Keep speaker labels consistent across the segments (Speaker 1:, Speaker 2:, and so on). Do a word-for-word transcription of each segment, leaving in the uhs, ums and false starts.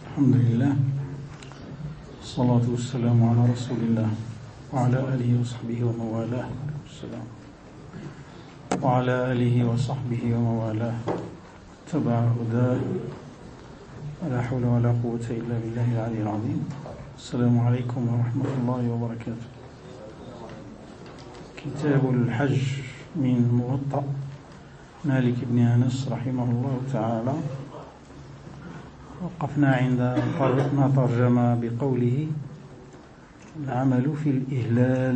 Speaker 1: الحمد لله، الصلاة والسلام على رسول الله وعلى آله وصحبه ومن والاه والسلام وعلى آله وصحبه ومن والاه تبع هداه ولا حول ولا قوة إلا بالله العلي العظيم. السلام عليكم ورحمة الله وبركاته. كتاب الحج من موطأ مالك بن أنس رحمه الله تعالى. وقفنا عند ما ترجم بقوله العمل في الإهلال.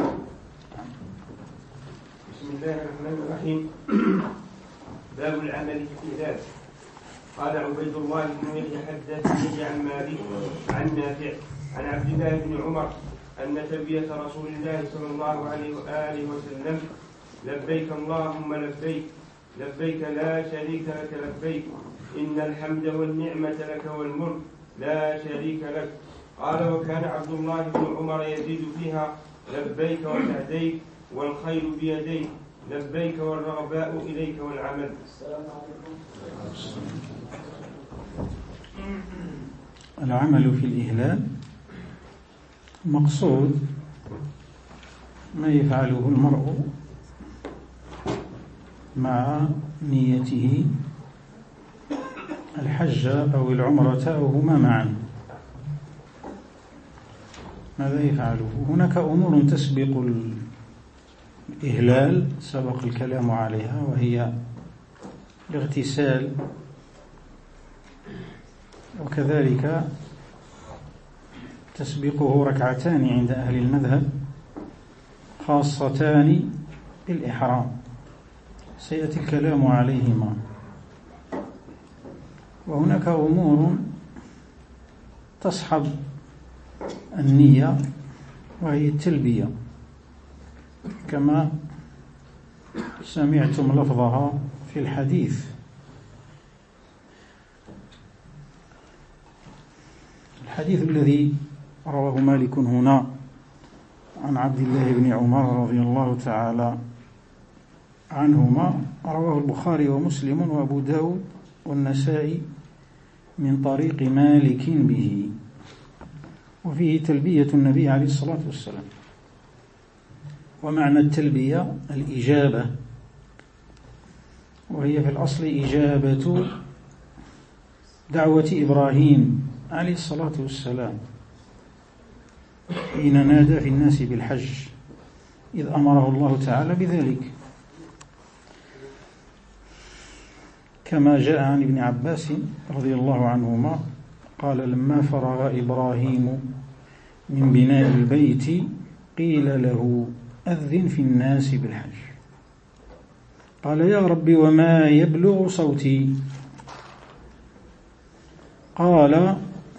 Speaker 2: بسم الله الرحمن الرحيم. باب العمل في الإهلال. قال عبيد الله بن يحيى حدثني عن مالك عن نافع عن عبد الله بن عمر أن تلبية رسول الله صلى الله عليه وآله وسلم لبيك اللهم لبيك لبيك لا شريك لك لبيك إن الحمد والنعمة لك والملك لا شريك لك. قال وكان عبد الله بن عمر يزيد فيها لبيك وسعديك والخير بيديك لبيك والرغباء إليك والعمل. السلام عليكم.
Speaker 1: العمل في الإهلال مقصود ما يفعله المرء مع نيته الحج أو العمرة أو هما معا. ماذا يفعله؟ هناك أمور تسبق الإهلال سبق الكلام عليها، وهي الاغتسال، وكذلك تسبقه ركعتان عند أهل المذهب خاصتان بالإحرام سيأتي الكلام عليهما. وهناك أمور تصحب النية وهي التلبية كما سمعتم لفظها في الحديث. الحديث الذي رواه مالك هنا عن عبد الله بن عمر رضي الله تعالى عنهما رواه البخاري ومسلم وأبو داود والنسائي من طريق مالك به، وفيه تلبية النبي عليه الصلاة والسلام. ومعنى التلبية الإجابة، وهي في الأصل إجابة دعوة إبراهيم عليه الصلاة والسلام حين نادى في الناس بالحج إذ أمره الله تعالى بذلك، كما جاء عن ابن عباس رضي الله عنهما قال لما فرغ إبراهيم من بناء البيت قيل له أذن في الناس بالحج قال يا رب وما يبلغ صوتي قال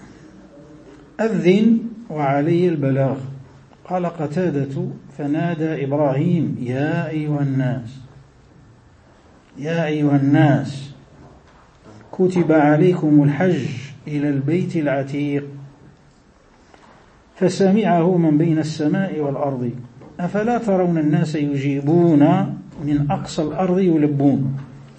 Speaker 1: أذن وعلي البلاغ قال قتادة فنادى إبراهيم يا أيها الناس يا أيها الناس كتب عليكم الحج إلى البيت العتيق فسمعه من بين السماء والأرض أفلا ترون الناس يجيبون من أقصى الأرض يلبون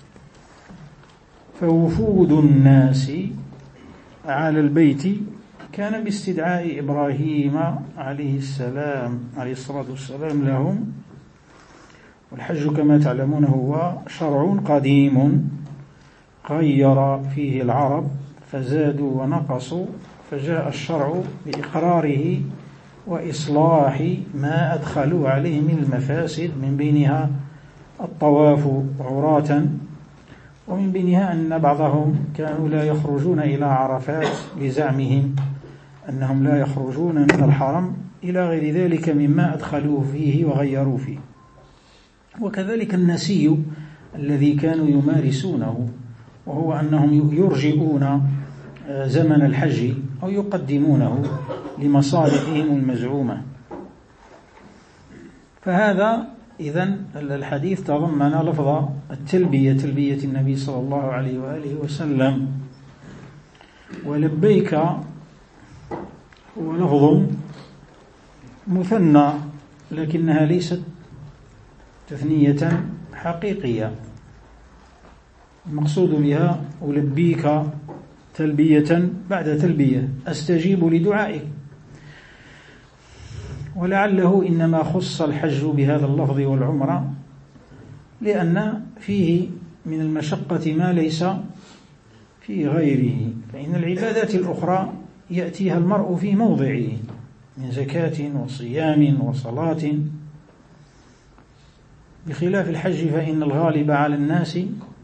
Speaker 1: فوفود الناس على البيت كان باستدعاء إبراهيم عليه السلام عليه الصلاة والسلام لهم. والحج كما تعلمون هو شرع قديم غير فيه العرب فزادوا ونقصوا، فجاء الشرع بإقراره وإصلاح ما أدخلوا عليه من المفاسد، من بينها الطواف عراة، ومن بينها أن بعضهم كانوا لا يخرجون إلى عرفات لزعمهم أنهم لا يخرجون من الحرم إلى غير ذلك مما أدخلوه فيه وغيروا فيه. وكذلك النسي الذي كانوا يمارسونه، وهو أنهم يرجئون زمن الحج أو يقدمونه لمصالحهم المزعومة. فهذا إذن الحديث تضمن لفظ التلبية، تلبية النبي صلى الله عليه وآله وسلم. ولبيك هو لفظ مثنى لكنها ليست تثنية حقيقية، المقصود بها ألبيك تلبية بعد تلبية، أستجيب لدعائك. ولعله إنما خص الحج بهذا اللفظ والعمرة لأن فيه من المشقة ما ليس في غيره، فإن العبادات الأخرى يأتيها المرء في موضعه من زكاة وصيام وصلاة، بخلاف الحج فإن الغالب على الناس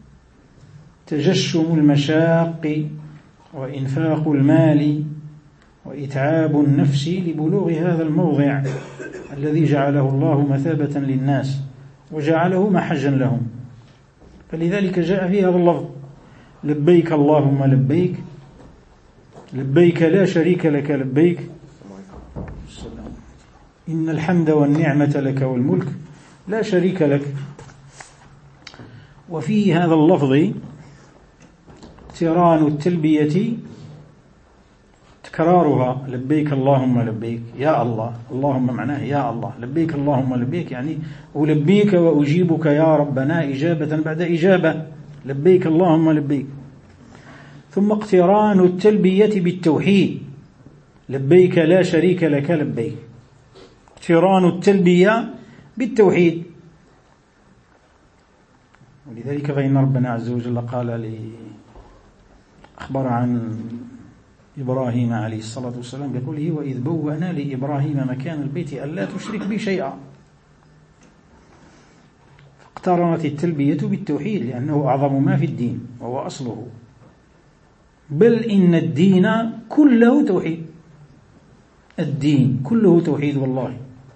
Speaker 1: تجشم المشاق وإنفاق المال وإتعاب النفس لبلوغ هذا الموضع الذي جعله الله مثابة للناس وجعله محجا لهم. فلذلك جاء في هذا اللفظ: لبيك اللهم لبيك، لبيك لا شريك لك لبيك، إن الحمد والنعمة لك والملك لا شريك لك. وفي هذا اللفظ اقتران التلبية تكرارها: لبيك اللهم لبيك، يا الله، اللهم معناه يا الله، لبيك اللهم لبيك يعني ألبيك وأجيبك يا ربنا إجابة بعد إجابة، لبيك اللهم لبيك. ثم اقتران التلبية بالتوحيد: لبيك لا شريك لك لبيك، اقتران التلبية بالتوحيد. ولذلك فإن ربنا عز وجل قال لي أخبر عن إبراهيم عليه الصلاة والسلام بقوله: وإذ بوأنا لإبراهيم مكان البيت ألا تشرك بي شيئا. فاقترنت التلبية بالتوحيد لأنه أعظم ما في الدين وهو أصله، بل إن الدين كله توحيد، الدين كله توحيد والله.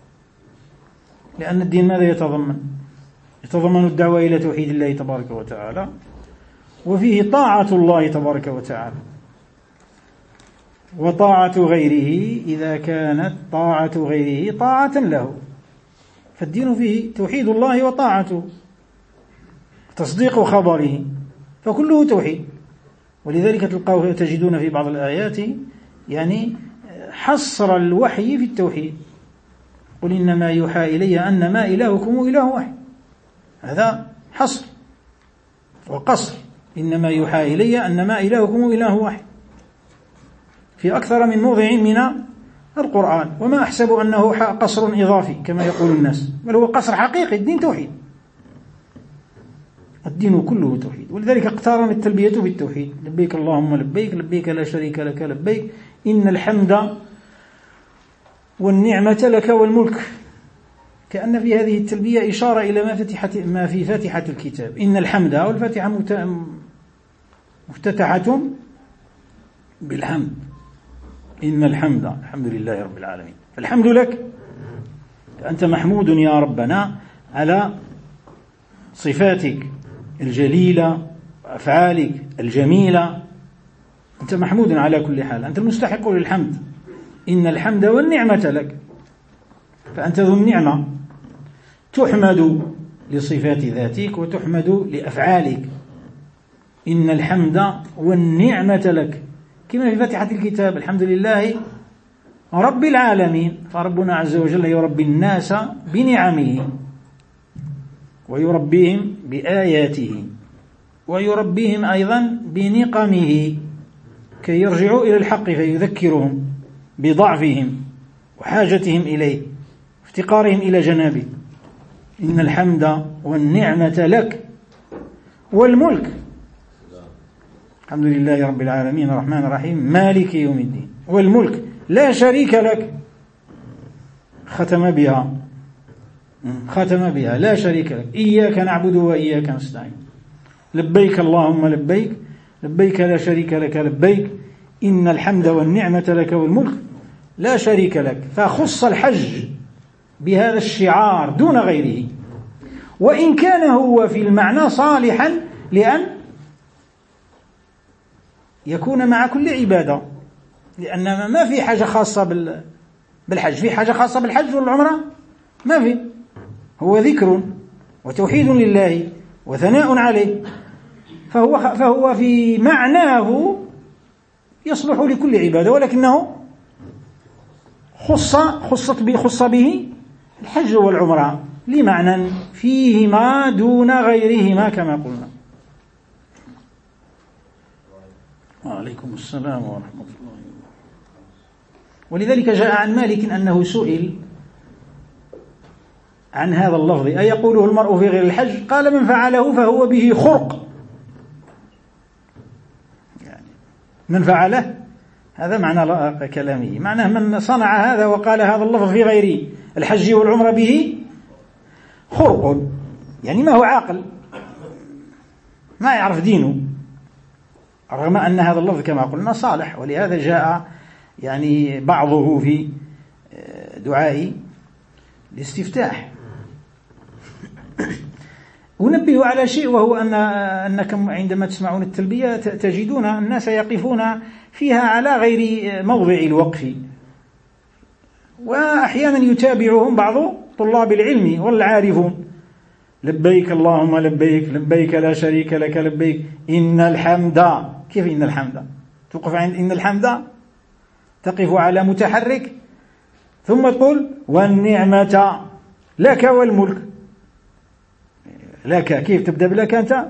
Speaker 1: لأن الدين ماذا يتضمن؟ يتضمن الدعوة إلى توحيد الله تبارك وتعالى، وفيه طاعة الله تبارك وتعالى، وطاعة غيره إذا كانت طاعة غيره طاعة له، فالدين فيه توحيد الله وطاعته، تصديق خبره، فكله توحيد. ولذلك تلقوا تجدون في بعض الآيات يعني حصر الوحي في التوحيد: قل إنما يوحى إلي أنما إلهكم إله واحد. هذا حصر وقصر: إنما يوحى إلي أنما إلهكم إله واحد، في أكثر من موضع من القرآن. وما أحسب أنه قصر إضافي كما يقول الناس، بل هو قصر حقيقي. الدين توحيد، الدين كله توحيد. ولذلك اقترن التلبية بالتوحيد: لبيك اللهم لبيك، لبيك لا شريك لك لبيك، إن الحمد والنعمة لك والملك. كأن في هذه التلبية إشارة إلى ما فتحت ما في فاتحة الكتاب: إن الحمد، والفاتحة مفتتحة بالحمد، إن الحمد، الحمد لله رب العالمين، فالحمد لك، فأنت محمود يا ربنا على صفاتك الجليلة وأفعالك الجميلة، أنت محمود على كل حال، أنت المستحق للحمد. إن الحمد والنعمة لك، فأنت ذو النعمة، تحمد لصفات ذاتك وتحمد لأفعالك. إن الحمد والنعمة لك، كما في فاتحة الكتاب: الحمد لله رب العالمين. فربنا عز وجل يربي الناس بنعمه، ويربيهم بآياته، ويربيهم أيضا بنقمه، كي يرجعوا إلى الحق فيذكرهم بضعفهم وحاجتهم إليه وافتقارهم إلى جنابه. إن الحمد والنعمة لك والملك، الحمد لله رب العالمين الرحمن الرحيم مالك يوم الدين، والملك لا شريك لك. ختم بها ختم بها لا شريك لك، إياك نعبد وإياك نستعين. لبيك اللهم لبيك، لبيك لا شريك لك لبيك، إن الحمد والنعمة لك والملك لا شريك لك. فخص الحج بهذا الشعار دون غيره، وإن كان هو في المعنى صالحا لأن يكون مع كل عبادة، لأن ما في حاجة خاصة بالحج. في حاجة خاصة بالحج والعمرة؟ ما في، هو ذكر وتوحيد لله وثناء عليه، فهو فهو في معناه يصلح لكل عبادة، ولكنه خص خصت خص به الحج والعمرة لمعنى فيهما دون غيرهما كما قلنا. وعليكم السلام ورحمة الله. ولذلك جاء عن مالك أنه سئل عن هذا اللفظ: أيقوله المرء في غير الحج؟ قال: من فعله فهو به خرق. يعني من فعله هذا معنى كلامه، معناه من صنع هذا وقال هذا اللفظ في غير الحج والعمرة به خرق، يعني ما هو عاقل، ما يعرف دينه، رغم أن هذا اللفظ كما قلنا صالح. ولهذا جاء يعني بعضه في دعاء الاستفتاح. أنبه على شيء، وهو أن أنكم عندما تسمعون التلبية تجدون الناس يقفون فيها على غير موضع الوقف، وأحيانا يتابعهم بعض طلاب العلم والعارفون: لبيك اللهم لبيك، لبيك لا شريك لك لبيك، إن الحمد. كيف إن الحمد؟ توقف عند إن الحمد، تقف على متحرك، ثم تقول والنعمة لك والملك. لك كيف تبدأ بلك أنت؟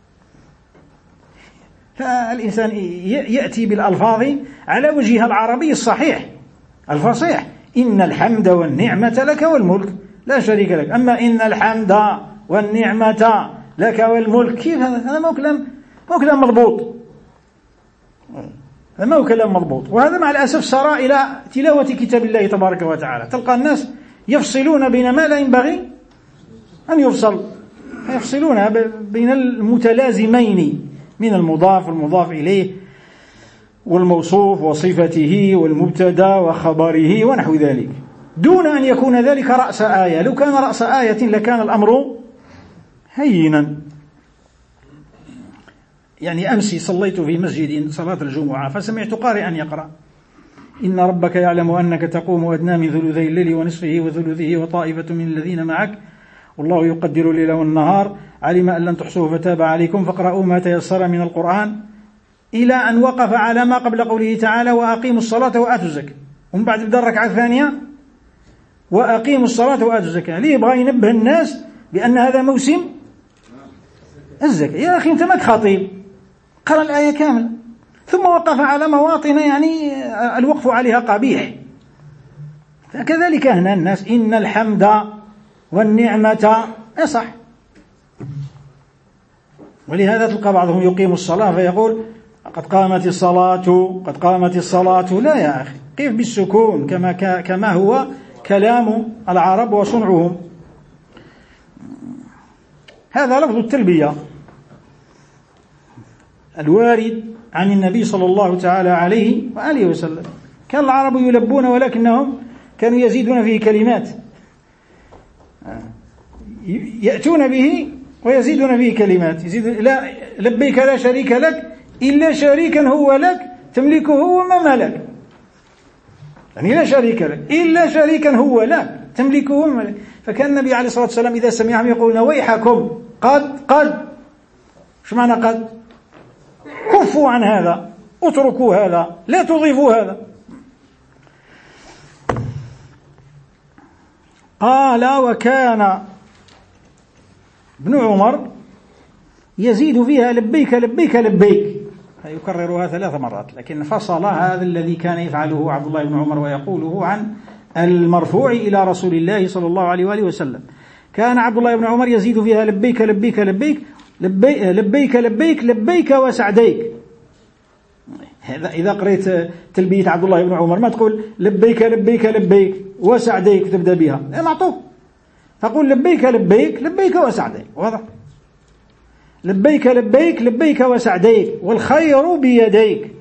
Speaker 1: فالإنسان يأتي بالألفاظ على وجهها العربي الصحيح الفصيح: إن الحمد والنعمة لك والملك لا شريك لك. أما إن الحمد والنعمة لك والملك، كيف هذا؟ هذا ما هو كلام ما هو كلام مضبوط، هذا ما هو كلام مضبوط. وهذا مع الأسف سار إلى تلاوة كتاب الله تبارك وتعالى، تلقى الناس يفصلون بين ما لا ينبغي أن يفصل، يفصلون بين المتلازمين من المضاف والمضاف إليه والموصوف وصفته والمبتدا وخبره ونحو ذلك، دون أن يكون ذلك رأس آية. لو كان رأس آية لكان الأمر هينا. يعني أمسي صليت في مسجد صلاة الجمعة، فسمعت قارئا يقرأ: إن ربك يعلم أنك تقوم أدنى من ثلثي الليل ونصفه وثلثه وطائفة من الذين معك والله يقدر الليل والنهار علم أن لن تحصوه فتاب عليكم فاقرؤوا ما تيسر من القرآن، إلى أن وقف على ما قبل قوله تعالى: وأقيموا الصلاة وآتوا الزكاة. ومن بعد بدأ الركعة الثانية: وأقيموا الصلاة وآتوا الزكاة. ليه؟ يبغى ينبه الناس بأن هذا موسم الزكاة. يا أخي أنت ماك خطيب، قرأ الآية كاملة، ثم وقف على مواطن يعني الوقف عليها قبيح. فكذلك هنا الناس: إن الحمد والنعمة يصح. ولهذا تلقى بعضهم يقيم الصلاة فيقول: قد قامت الصلاة قد قامت الصلاة. لا يا أخي، قف بالسكون كما كما هو كلام العرب وصنعهم. هذا لفظ التلبية الوارد عن النبي صلى الله تعالى عليه وآله وسلم. كان العرب يلبون ولكنهم كانوا يزيدون فيه كلمات، يأتون به ويزيدون فيه كلمات، يزيد: لا لبيك لا شريك لك إلا شريكا هو لك تملكه وما ملك. يعني لا شريك لك إلا شريكا هو لك تملكه وما ملك. فكان النبي عليه الصلاة والسلام إذا سمعهم يقولون: ويحكم قد قد. شو معنى قد؟ كفوا عن هذا، اتركوا هذا، لا تضيفوا هذا. قال: وكان ابن عمر يزيد فيها لبيك لبيك لبيك، يكررها ثلاث مرات، لكن فصل هذا الذي كان يفعله عبد الله بن عمر ويقوله عن المرفوع إلى رسول الله صلى الله عليه وآله وسلم. كان عبد الله بن عمر يزيد فيها لبيك لبيك لبيك لبيك لبيك لبيك, لبيك وسعديك. إذا قريت تلبية عبد الله بن عمر ما تقول لبيك لبيك لبيك وسعديك تبدأ بها، معطوف، تقول لبيك لبيك لبيك وسعديك. واضح؟ لبيك لبيك لبيك وسعديك، والخير بيديك،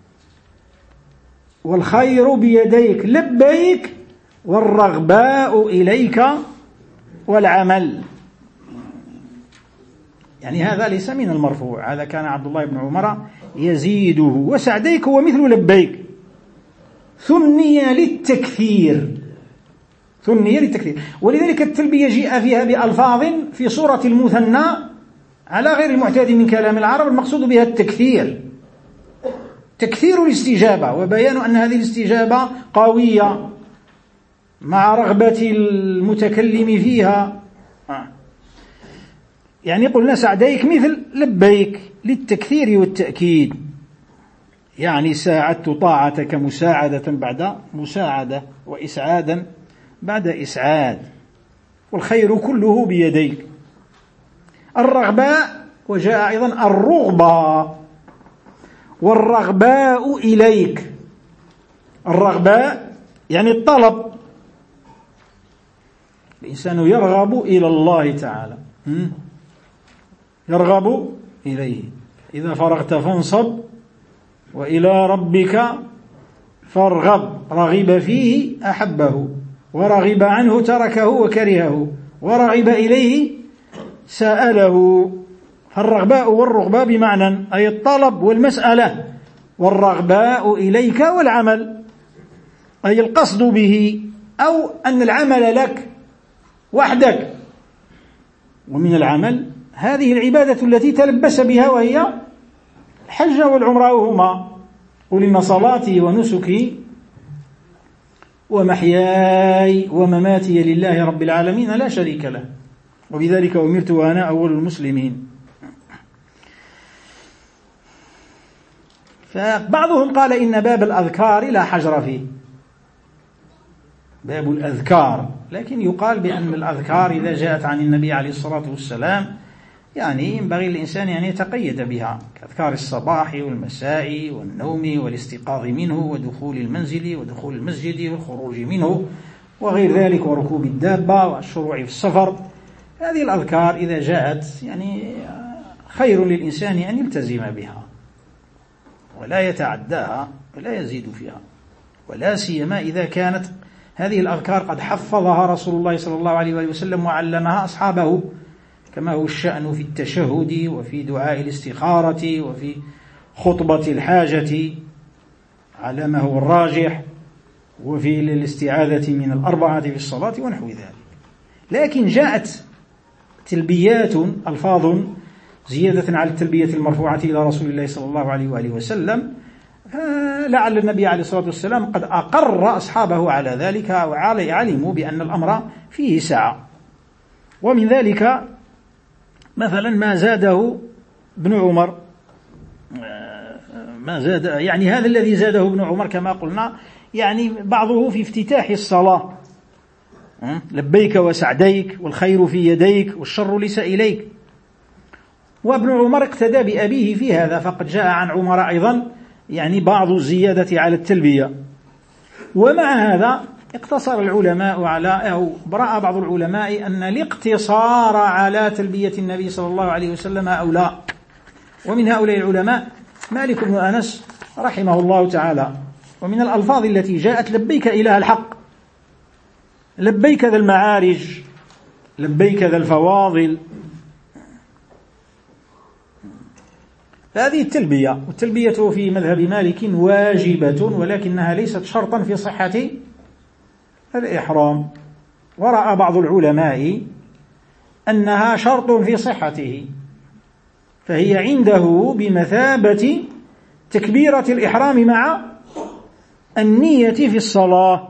Speaker 1: والخير بيديك لبيك، والرغباء إليك والعمل. يعني هذا ليس من المرفوع، هذا كان عبد الله بن عمر يزيده. وسعديك هو مثل لبيك، ثني للتكثير، ثني للتكثير. ولذلك التلبية جاء فيها بألفاظ في صورة المثنى على غير المعتاد من كلام العرب، المقصود بها التكثير، تكثير الاستجابة وبيان أن هذه الاستجابة قوية مع رغبة المتكلم فيها. يعني قلنا سعديك مثل لبيك للتكثير والتأكيد. يعني ساعدت طاعتك مساعدة بعد مساعدة، وإسعادا بعد إسعاد، والخير كله بيديك. الرغباء، وجاء أيضا الرغبة والرغباء إليك. الرغباء يعني الطلب، الإنسان يرغب إلى الله تعالى، يرغب إليه. إذا فرغت فانصب وإلى ربك فارغب. رغب فيه أحبه، ورغب عنه تركه وكرهه، ورغب إليه سأله. فالرغباء والرغبة بمعنى أي الطلب والمسألة، والرغباء إليك والعمل أي القصد به، أو أن العمل لك وحدك. ومن العمل هذه العبادة التي تلبس بها، وهي الحج والعمرة، وهما قل إن صلاتي ونسكي ومحياي ومماتي لله رب العالمين لا شريك له، وبذلك أمرت وأنا أول المسلمين. فبعضهم قال إن باب الأذكار لا حجر فيه، باب الأذكار، لكن يقال بأن الأذكار إذا جاءت عن النبي عليه الصلاة والسلام يعني ينبغي الإنسان أن يتقيد بها، كأذكار الصباح والمساء والنوم والاستيقاظ منه ودخول المنزل ودخول المسجد والخروج منه وغير ذلك، وركوب الدابة والشروع في السفر. هذه الأذكار إذا جاءت يعني خير للإنسان أن يلتزم بها ولا يتعداها ولا يزيد فيها، ولا سيما إذا كانت هذه الأذكار قد حفظها رسول الله صلى الله عليه وسلم وعلمها أصحابه، كما هو الشأن في التشهد وفي دعاء الاستخارة وفي خطبة الحاجة علمه الراجح، وفي الاستعاذة من الأربعة في الصلاة ونحو ذلك. لكن جاءت تلبيات ألفاظ زيادة على التلبية المرفوعة إلى رسول الله صلى الله عليه وآله وسلم، لعل النبي عليه الصلاة والسلام قد أقر أصحابه على ذلك وعلموا بأن الأمر فيه سعة. ومن ذلك مثلا ما زاده ابن عمر، ما زاد يعني هذا الذي زاده ابن عمر كما قلنا، يعني بعضه في افتتاح الصلاة، لبيك وسعديك والخير في يديك والشر ليس إليك. وابن عمر اقتدى بأبيه في هذا، فقد جاء عن عمر أيضا يعني بعض الزيادة على التلبية. ومع هذا اقتصر العلماء على، أو برأى بعض العلماء أن الاقتصار على تلبية النبي صلى الله عليه وسلم أولى. ومن هؤلاء العلماء مالك بن أنس رحمه الله تعالى. ومن الألفاظ التي جاءت لبيك إله الحق، لبيك ذا المعارج، لبيك ذا الفواضل. هذه التلبية، والتلبية في مذهب مالك واجبة، ولكنها ليست شرطا في صحة الإحرام. ورأى بعض العلماء أنها شرط في صحته، فهي عنده بمثابة تكبيرة الإحرام مع النية في الصلاة.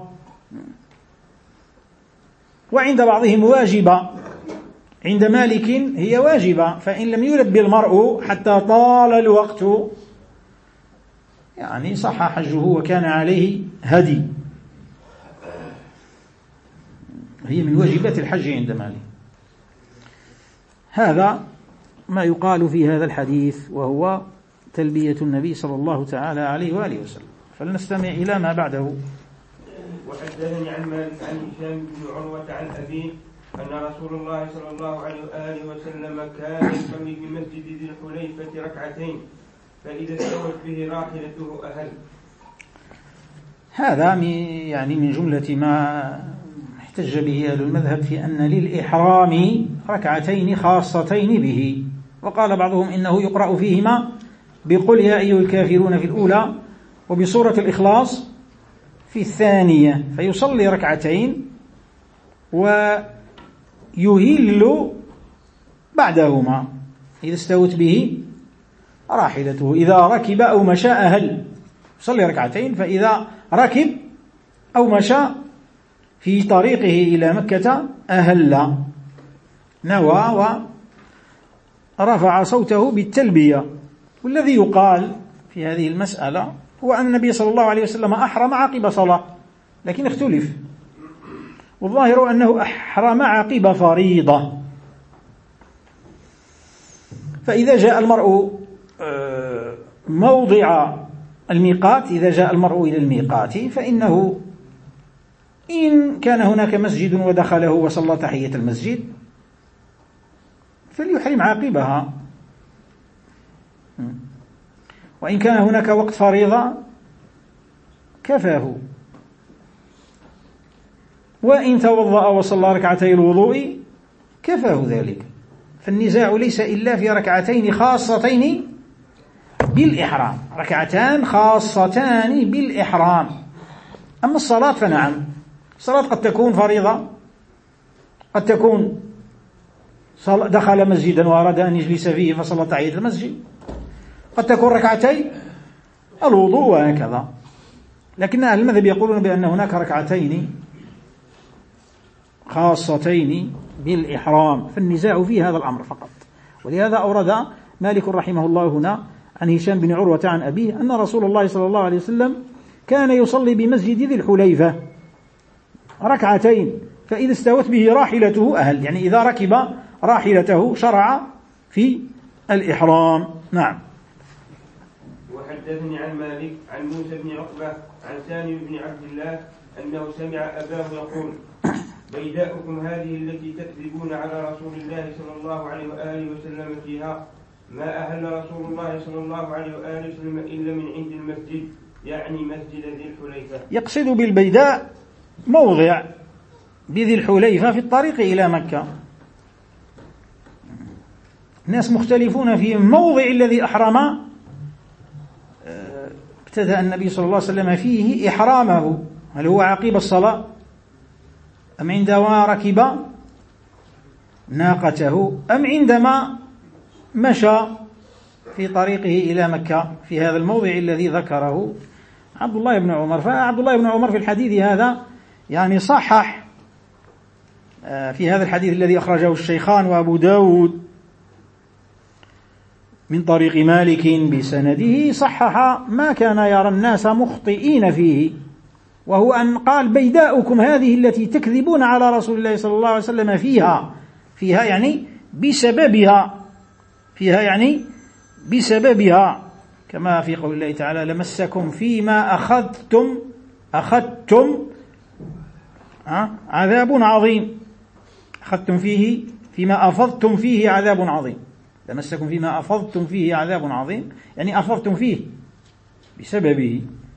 Speaker 1: وعند بعضهم واجبة، عند مالك هي واجبة، فإن لم يلبي المرء حتى طال الوقت يعني صح حجه وكان عليه هدي. هي من واجبات الحج عند مالك. هذا ما يقال في هذا الحديث، وهو تلبية النبي صلى الله تعالى عليه وآله وسلم. فلنستمع إلى ما بعده.
Speaker 2: وحدثني عن مالك عن هشام بن عروة عن أبيه أن رسول الله صلى الله عليه وآله وسلم كان يصلي في مسجد ذي الحليفة ركعتين، فإذا استوت به راحلته أهل.
Speaker 1: هذا يعني من جملة ما احتج به أهل المذهب في أن للإحرام ركعتين خاصتين به. وقال بعضهم إنه يقرأ فيهما بقل يا أيها الكافرون في الأولى، وبسورة الإخلاص في الثانية، فيصلي ركعتين ويهل بعدهما إذا استوت به راحلته. إذا ركب أو مشى أهل، يصلي ركعتين، فإذا ركب أو مشى في طريقه إلى مكة أهل، نوى ورفع صوته بالتلبية. والذي يقال في هذه المسألة هو أن النبي صلى الله عليه وسلم أحرم عقب صلاة، لكن اختلف، والظاهر أنه أحرم عقب فريضة. فإذا جاء المرء موضع الميقات، إذا جاء المرء إلى الميقات فإنه إن كان هناك مسجد ودخله وصلى تحية المسجد فليحرم عاقبها، وإن كان هناك وقت فريضة كفاه، وإن توضأ وصلى ركعتي الوضوء كفاه ذلك. فالنزاع ليس إلا في ركعتين خاصتين بالإحرام، ركعتان خاصتان بالإحرام. أما الصلاة فنعم، الصلاة قد تكون فريضة، قد تكون دخل مسجدا وأراد أن يجلس فيه فصلى تحية المسجد، قد تكون ركعتي الوضوء وهكذا. لكن أهل المذهب يقولون بأن هناك ركعتين خاصتين بالإحرام، فالنزاع في هذا الأمر فقط. ولهذا أورد مالك رحمه الله هنا عن هشام بن عروة عن أبيه أن رسول الله صلى الله عليه وسلم كان يصلي بمسجد ذي الحليفة ركعتين، فإذا استوت به راحلته أهل، يعني إذا ركب راحلته شرع في الإحرام. نعم.
Speaker 2: وحدثني عن مالك عن موسى بن عقبة عن سالم بن عبد الله أنه سمع أباه يقول: بيداؤكم هذه التي تكذبون على رسول الله صلى الله عليه وآله وسلم فيها، ما أهل رسول الله صلى الله عليه وآله وسلم إلا من عند المسجد، يعني مسجد ذي الحليفة.
Speaker 1: يقصد بالبيداء موضع بذي الحليفة في الطريق إلى مكة. الناس مختلفون في موضع الذي أحرم ابتدأ النبي صلى الله عليه وسلم فيه إحرامه، هل هو عقب الصلاة أم عندما ركب ناقته أم عندما مشى في طريقه إلى مكة في هذا الموضع الذي ذكره عبد الله بن عمر. فعبد الله بن عمر في الحديث هذا يعني صحح في هذا الحديث الذي أخرجه الشيخان وأبو داود من طريق مالك بسنده، صحح ما كان يرى الناس مخطئين فيه، وهو أن قال: بيداؤكم هذه التي تكذبون على رسول الله صلى الله عليه وسلم فيها، فيها يعني بسببها، فيها يعني بسببها، كما في قول الله تعالى: لمسكم فيما أخذتم أخذتم عذاب عظيم، أخذتم فيه فيما أفضتم فيه عذاب عظيم، لمسكم فيما أفضتم فيه عذاب عظيم، يعني أفضتم فيه بسببه.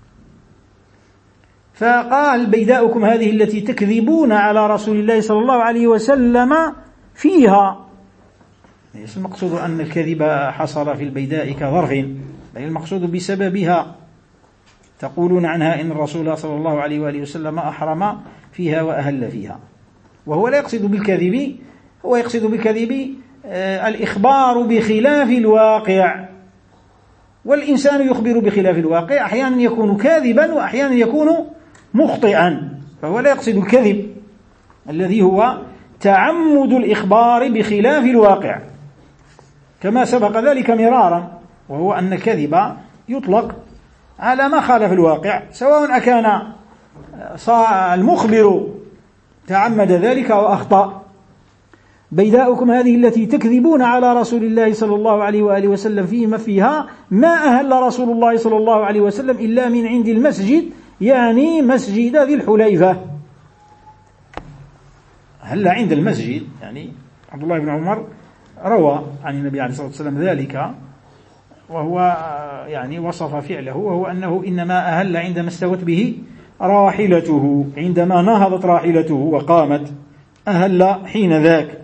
Speaker 1: فقال: بيداؤكم هذه التي تكذبون على رسول الله صلى الله عليه وسلم فيها، ليس المقصود أن الكذب حصل في البيداء كظرف، بل المقصود بسببها. تقولون عنها إن الرسول صلى الله عليه وآله وسلم أحرم فيها وأهل فيها، وهو لا يقصد بالكذب، هو يقصد بالكذب الإخبار بخلاف الواقع، والإنسان يخبر بخلاف الواقع، أحيانا يكون كاذبا وأحيانا يكون مخطئا، فهو لا يقصد الكذب الذي هو تعمد الإخبار بخلاف الواقع، كما سبق ذلك مرارا، وهو أن الكذب يطلق على ما خالف الواقع، سواء أكان المخبر تعمد ذلك أو أخطأ. بيداؤكم هذه التي تكذبون على رسول الله صلى الله عليه وآله وسلم فيما فيها، ما أهل رسول الله صلى الله عليه وسلم إلا من عند المسجد، يعني مسجد ذي الحليفة. هل عند المسجد، يعني عبد الله بن عمر روى عن النبي عليه الصلاة والسلام ذلك، وهو يعني وصف فعله، وهو أنه إنما أهل عندما استوت به راحلته، عندما نهضت راحلته وقامت أهل حين ذاك.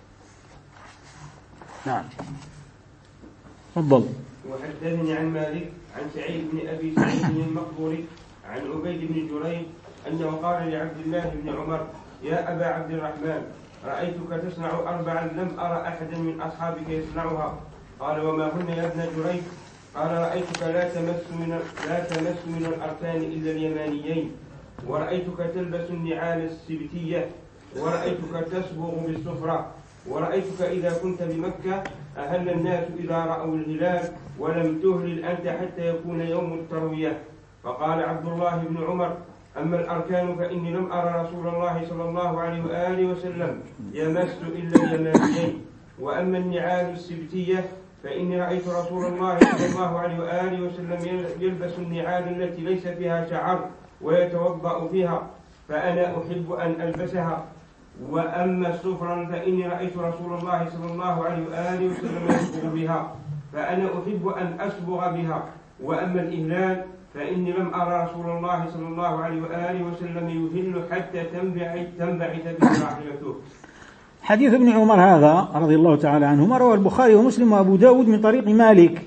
Speaker 1: نعم. تفضل.
Speaker 2: وحدثني عن مالك عن سعيد بن أبي سعيد المقبوري عن عبيد بن جريج أنه قال لعبد الله بن عمر: يا أبا عبد الرحمن، رأيتك تصنع أربعا لم أرى أحدا من أصحابك يصنعها. قال: وما هن يا ابن جريج؟ قال: رأيتك لا تمس من لا تمس من الأركان إلا اليمانيين، ورأيتك تلبس النعال السبتية، ورأيتك تصبغ بالسفرة، ورأيتك إذا كنت بمكة أهل الناس إذا رأوا الهلال ولم تهلل أنت حتى يكون يوم التروية. فقال عبد الله بن عمر: أما الأركان فإني لم أرى رسول الله صلى الله عليه وآله وسلم يمس إلا اليمانيين، وأما النعال السبتية فإني رأيت رسول الله صلى الله عليه وآله وسلم يلبس النعال التي ليس فيها شعر ويتوضأ فيها، فأنا أحب أن ألبسها. وأما السفرا فإني رأيت رسول الله صلى الله عليه وآله وسلم يصبغ بها، فأنا أحب أن أصبغ بها. وأما الإهلال فإني لم أرى رسول الله صلى الله عليه وآله وسلم يهل حتى تنبعث به راحلته.
Speaker 1: حديث ابن عمر هذا رضي الله تعالى عنهما رواه البخاري ومسلم وأبو داود من طريق مالك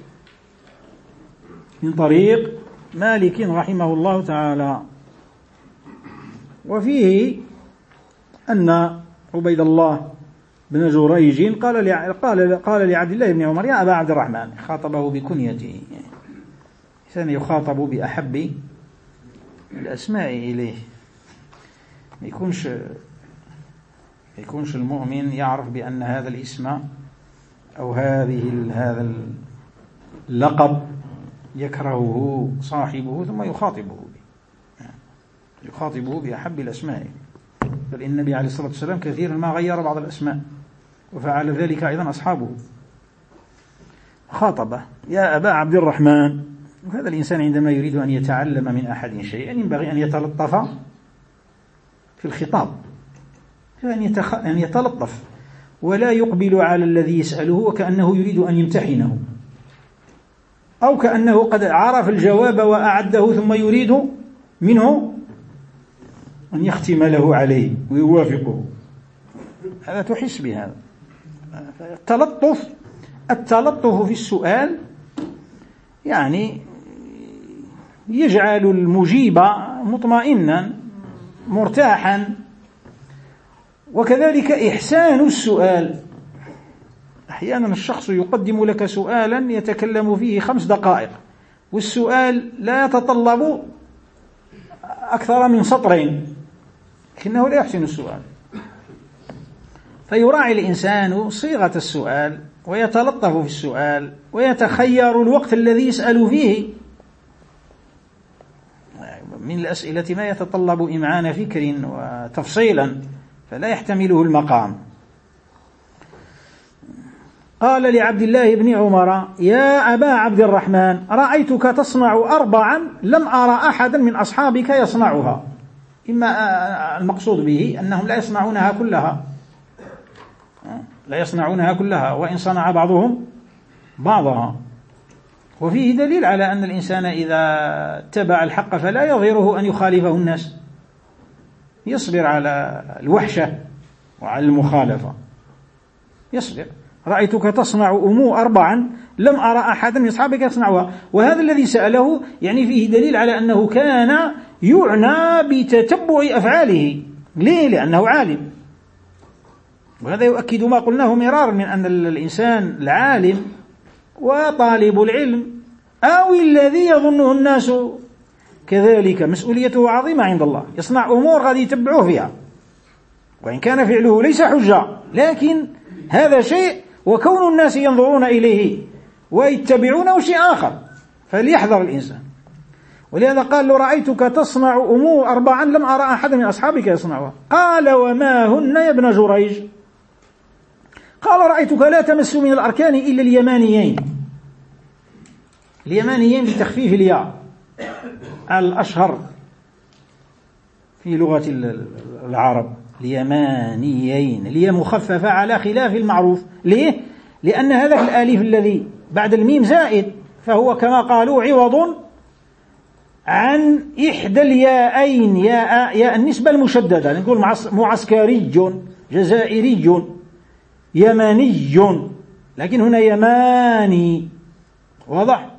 Speaker 1: من طريق مالك رحمه الله تعالى، وفيه أن عبيد الله بن جريج قال قال قال لعبد الله بن عمر: يا أبا عبد الرحمن. خاطبه بكنيته، إنسان يخاطب بأحب الأسماء إليه، ما يكونش ما يكونش المؤمن يعرف بأن هذا الاسم أو هذه هذا اللقب يكرهه صاحبه ثم يخاطبه يخاطبه بأحب الأسماء. بل إن النبي عليه الصلاة والسلام كثيرا ما غير بعض الأسماء، وفعل ذلك أيضا أصحابه. خاطبه: يا أبا عبد الرحمن. وهذا الإنسان عندما يريد أن يتعلم من أحد شيئا ينبغي أن يتلطف في الخطاب، أن يتلطف ولا يقبل على الذي يسأله وكأنه يريد أن يمتحنه، أو كأنه قد عرف الجواب وأعده ثم يريد منه أن يختم له عليه ويوافقه. هذا تحس بهذا. التلطف التلطف في السؤال يعني يجعل المجيب مطمئنا مرتاحا. وكذلك إحسان السؤال. أحيانا الشخص يقدم لك سؤالا يتكلم فيه خمس دقائق، والسؤال لا يتطلب أكثر من سطرين، لكنه لا يحسن السؤال. فيراعي الإنسان صيغة السؤال ويتلطف في السؤال ويتخير الوقت الذي يسأل فيه. من الأسئلة ما يتطلب إمعان فكر وتفصيلا فلا يحتمله المقام. قال لعبد الله بن عمر: يا أبا عبد الرحمن، رأيتك تصنع أربعا لم أرى أحدا من أصحابك يصنعها. إما المقصود به أنهم لا يصنعونها كلها لا يصنعونها كلها وإن صنع بعضهم بعضها. وفيه دليل على أن الإنسان إذا اتبع الحق فلا يضيره أن يخالفه الناس، يصبر على الوحشة وعلى المخالفة، يصبر. رأيتك تصنع أمور أربعا لم أرى أحدا من أصحابك يصنعها. وهذا الذي سأله يعني فيه دليل على أنه كان يعنى بتتبع أفعاله. ليه؟ لأنه عالم. وهذا يؤكد ما قلناه مرارا من أن الإنسان العالم وطالب العلم أو الذي يظنه الناس كذلك مسؤوليته عظيمة عند الله. يصنع أمور قد يتبعوه فيها وإن كان فعله ليس حجة، لكن هذا شيء وكون الناس ينظرون إليه ويتبعونه شيء آخر، فليحذر الإنسان. ولهذا قال له: رأيتك تصنع أمور أربعا لم أرى أحد من أصحابك يصنعها. قال: وما هن يا ابن جريج؟ قال: رأيتك لا تمس من الأركان إلا اليمانيين. اليمانيين بتخفيف الياء على الأشهر في لغة العرب، اليمانيين، الياء مخففة على خلاف المعروف. ليه؟ لأن هذا الألف الذي بعد الميم زائد، فهو كما قالوا عوض عن إحدى الياءين، ياء ياء النسبة المشددة، نقول معسكري جزائري يماني، لكن هنا يماني، واضح؟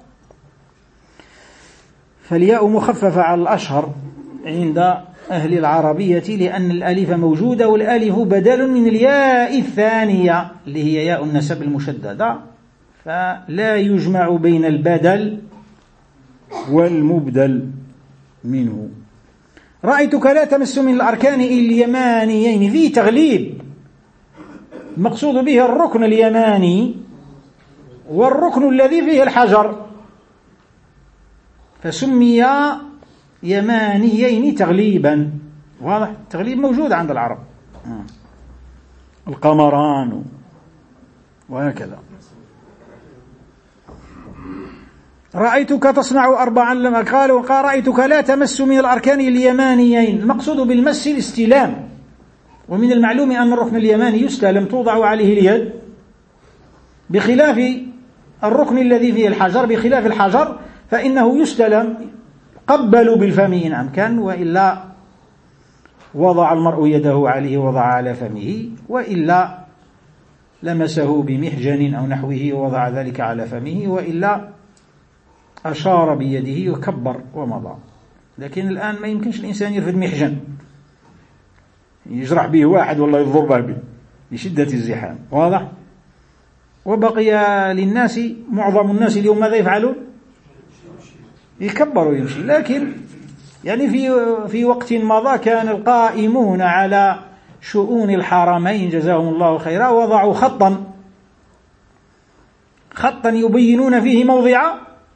Speaker 1: فالياء مخففة على الأشهر عند أهل العربية لأن الألف موجودة، والألف بدل من الياء الثانية اللي هي ياء النسب المشددة، فلا يجمع بين البدل والمبدل منه. رأيتك لا تمس من الأركان اليمانيين، في تغليب، المقصود به الركن اليماني والركن الذي فيه الحجر، فسمي يمانيين تغليبا. واضح؟ التغليب موجود عند العرب، القمران وهكذا. رأيتك تصنع أربعا لما قال وقال رأيتك لا تمس من الأركان اليمانيين. المقصود بالمس الاستلام، ومن المعلوم أن الركن اليماني يستلم توضع عليه اليد، بخلاف الركن الذي فيه الحجر. بخلاف الحجر فإنه يستلم قبل بالفم إن أمكن، وإلا وضع المرء يده عليه وضع على فمه، وإلا لمسه بمحجن أو نحوه ووضع ذلك على فمه، وإلا أشار بيده وكبر ومضى. لكن الآن ما يمكنش الإنسان يرفد محجن يجرح به واحد والله يضربه به لشدة الزحام. واضح؟ وبقي للناس معظم الناس اليوم ماذا يفعلون؟ يكبروا يمشي. لكن يعني في في وقت مضى كان القائمون على شؤون الحرمين جزاهم الله خيرا وضعوا خطا خطا يبينون فيه موضع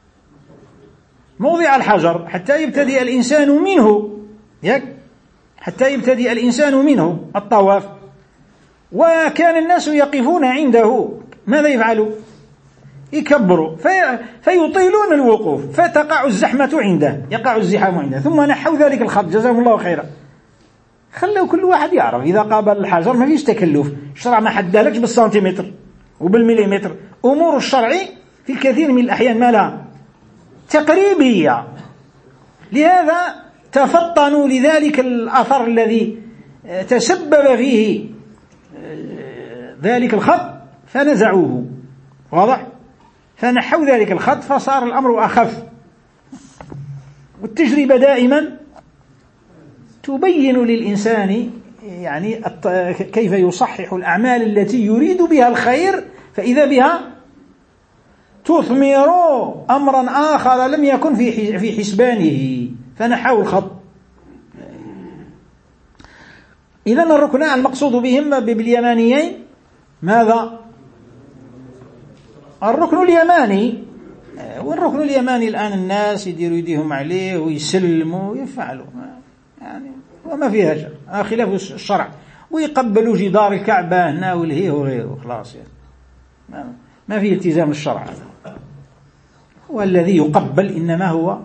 Speaker 1: موضع الحجر حتى يبتدئ الإنسان منه، حتى يبتدئ الإنسان منه الطواف. وكان الناس يقفون عنده ماذا يفعلوا؟ يكبروا في فيطيلون الوقوف فتقع الزحمة عنده، يقع الزحام عنده، ثم نحوا ذلك الخط جزاهم الله خيرا. خلوا كل واحد يعرف إذا قابل الحجر ما فيش تكلف، الشرع ما حدالكش بالسنتيمتر وبالمليمتر. أمور الشرع في الكثير من الأحيان ما لها تقريبية، لهذا تفطنوا لذلك الأثر الذي تسبب فيه ذلك الخط فنزعوه. واضح؟ فنحوا ذلك الخط فصار الأمر أخف. والتجربة دائما تبين للإنسان يعني كيف يصحح الأعمال التي يريد بها الخير، فإذا بها تثمر أمرا آخر لم يكن في في حسبانه، فنحوا الخط. إذن الركنان المقصود بهم باليمانيين ماذا؟ الركن اليماني. والركن اليماني الآن الناس يديروا يديهم عليه ويسلموا ويفعلوا يعني وما فيها شيء خلاف الشرع، ويقبلوا جدار الكعبة هنا والهيه وغيره خلاص يعني ما فيه التزام الشرع. والذي يقبل إنما هو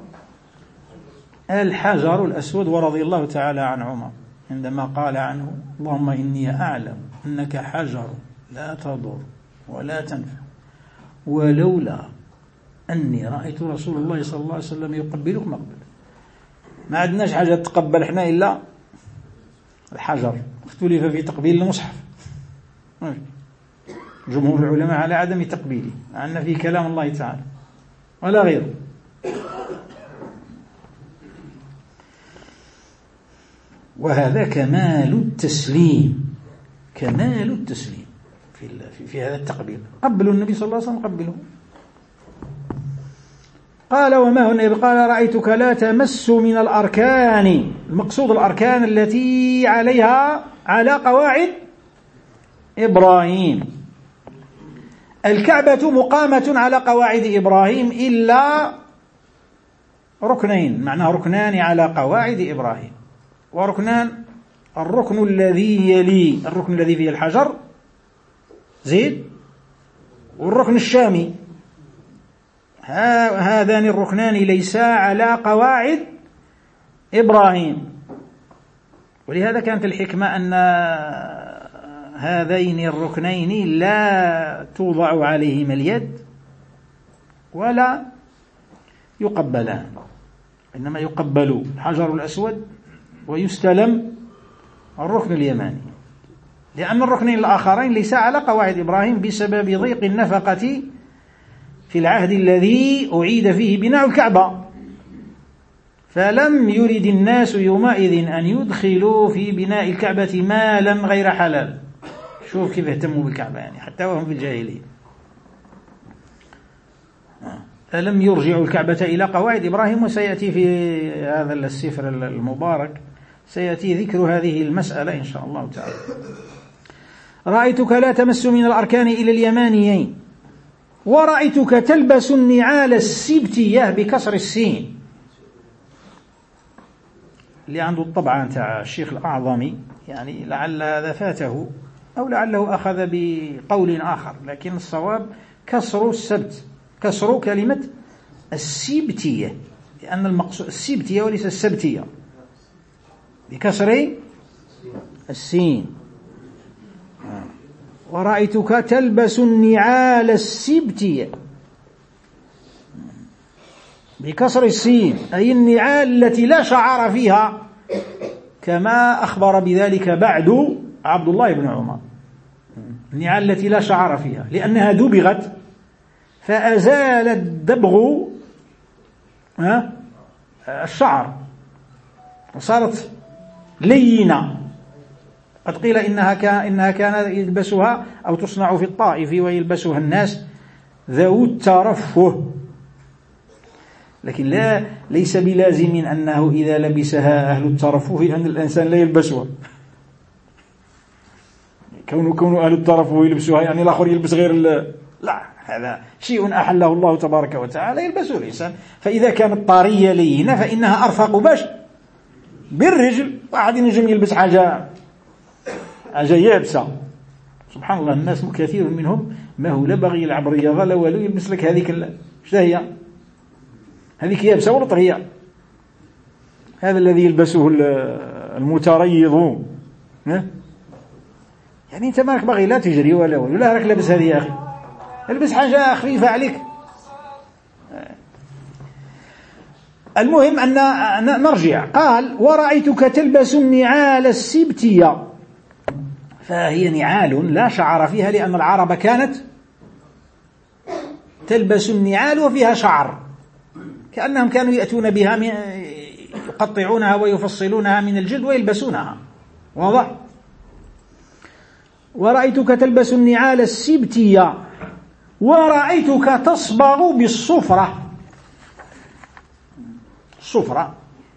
Speaker 1: الحجر الأسود. ورضي الله تعالى عن عمر عندما قال عنه اللهم إني أعلم أنك حجر لا تضر ولا تنفع ولولا أني رأيت رسول الله صلى الله عليه وسلم يقبلك مقبل. ما عندناش حاجة تقبل احنا إلا الحجر. اختلف في تقبيل المصحف، جمهور العلماء على عدم تقبيله مع أن في كلام الله تعالى ولا غيره. وهذا كمال التسليم، كمال التسليم في, في, في هذا التقبيل. قبلوا النبي صلى الله عليه وسلم قبله. قال وما هو النبي؟ قال رأيتك لا تمس من الأركان. المقصود الأركان التي عليها على قواعد إبراهيم. الكعبة مقامة على قواعد إبراهيم إلا ركنين، معناها ركنان على قواعد إبراهيم. وركنان الركن الذي يلي الركن الذي فيه الحجر زيد، والركن الشامي. هذان الركنان ليسا على قواعد إبراهيم. ولهذا كانت الحكمة أن هذين الركنين لا توضع عليهما اليد ولا يقبلان، إنما يقبل الحجر الأسود ويستلم الركن اليماني، لأن الركنين الآخرين ليس على قواعد إبراهيم بسبب ضيق النفقة في العهد الذي أعيد فيه بناء الكعبة. فلم يرد الناس يومئذ أن يدخلوا في بناء الكعبة مالا غير حلال. شوف كيف اهتموا بالكعبة يعني حتى وهم في الجاهلية. فلم يرجعوا الكعبة إلى قواعد إبراهيم. وسيأتي في هذا السفر المبارك سيأتي ذكر هذه المسألة إن شاء الله تعالى. رأيتك لا تمس من الأركان إلى اليمانيين. ورأيتك تلبس النعال السبتية بكسر السين. اللي عنده الطبعة تاع الشيخ الأعظمي يعني لعل هذا فاته أو لعله أخذ بقول آخر، لكن الصواب كسر السبت، كسر كلمة السبتية، لأن المقصود السبتية وليس السبتية، بكسر السين. ورأيتك تلبس النعال السبتية بكسر السين، أي النعال التي لا شعر فيها، كما أخبر بذلك بعد عبد الله بن عمر. النعال التي لا شعر فيها لأنها دبغت فأزال الدبغ الشعر وصارت لينة. قد قيل إنها كان إنها كان يلبسها أو تصنع في الطائف ويلبسها الناس ذو الترفه، لكن لا ليس بلازم أنه إذا لبسها أهل الترفه أن الإنسان لا يلبسها. كونه كونه أهل الترفه يلبسها يعني الآخر يلبس غير لا، هذا شيء أحله الله تبارك وتعالى يلبسه الإنسان. فإذا كانت طرية لينة فإنها أرفق باش بالرجل. واحد ينجم يلبس حاجة حاجة يابسة، سبحان الله، الناس كثير منهم ما هو لا باغي يلعب رياضة لا والو، يلبس لك هذيك ايش هي هذيك يابسة ولا طرية. هذا الذي يلبسه المتريضون، يعني انت ماك باغي لا تجري ولا ولا لا راك لابس هذه يا اخي، البس حاجة خفيفة عليك. المهم أن نرجع. قال ورأيتك تلبس النعال السبتية، فهي نعال لا شعر فيها، لأن العرب كانت تلبس النعال وفيها شعر، كأنهم كانوا يأتون بها يقطعونها ويفصلونها من الجلد ويلبسونها. واضح؟ ورأيتك تلبس النعال السبتية ورأيتك تصبغ بالصفرة. الصفرة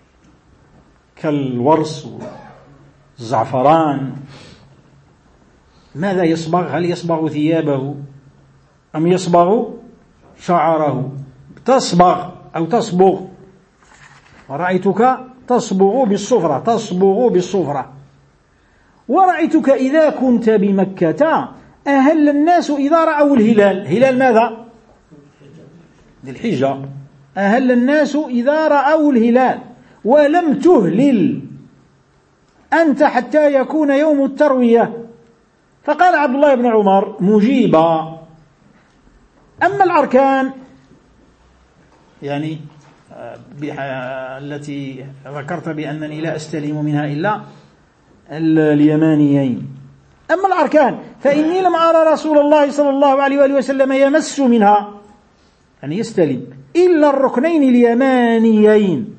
Speaker 1: كالورس والزعفران. ماذا يصبغ؟ هل يصبغ ثيابه أم يصبغ شعره؟ تصبغ أو تصبغ. ورأيتك تصبغ بالصفرة، تصبغ بالصفرة. ورأيتك إذا كنت بمكة أهل الناس إذا رأوا الهلال. هلال ماذا؟ ذي الحجة. أهل الناس إذا رأوا الهلال ولم تهلل أنت حتى يكون يوم التروية. فقال عبد الله بن عمر مجيبا: أما الأركان يعني التي ذكرت بأنني لا أستلم منها إلا اليمانيين، أما الأركان فإني لم أرى رسول الله صلى الله عليه وآله وسلم يمس منها، يعني يستلم، إلا الركنين اليمانيين.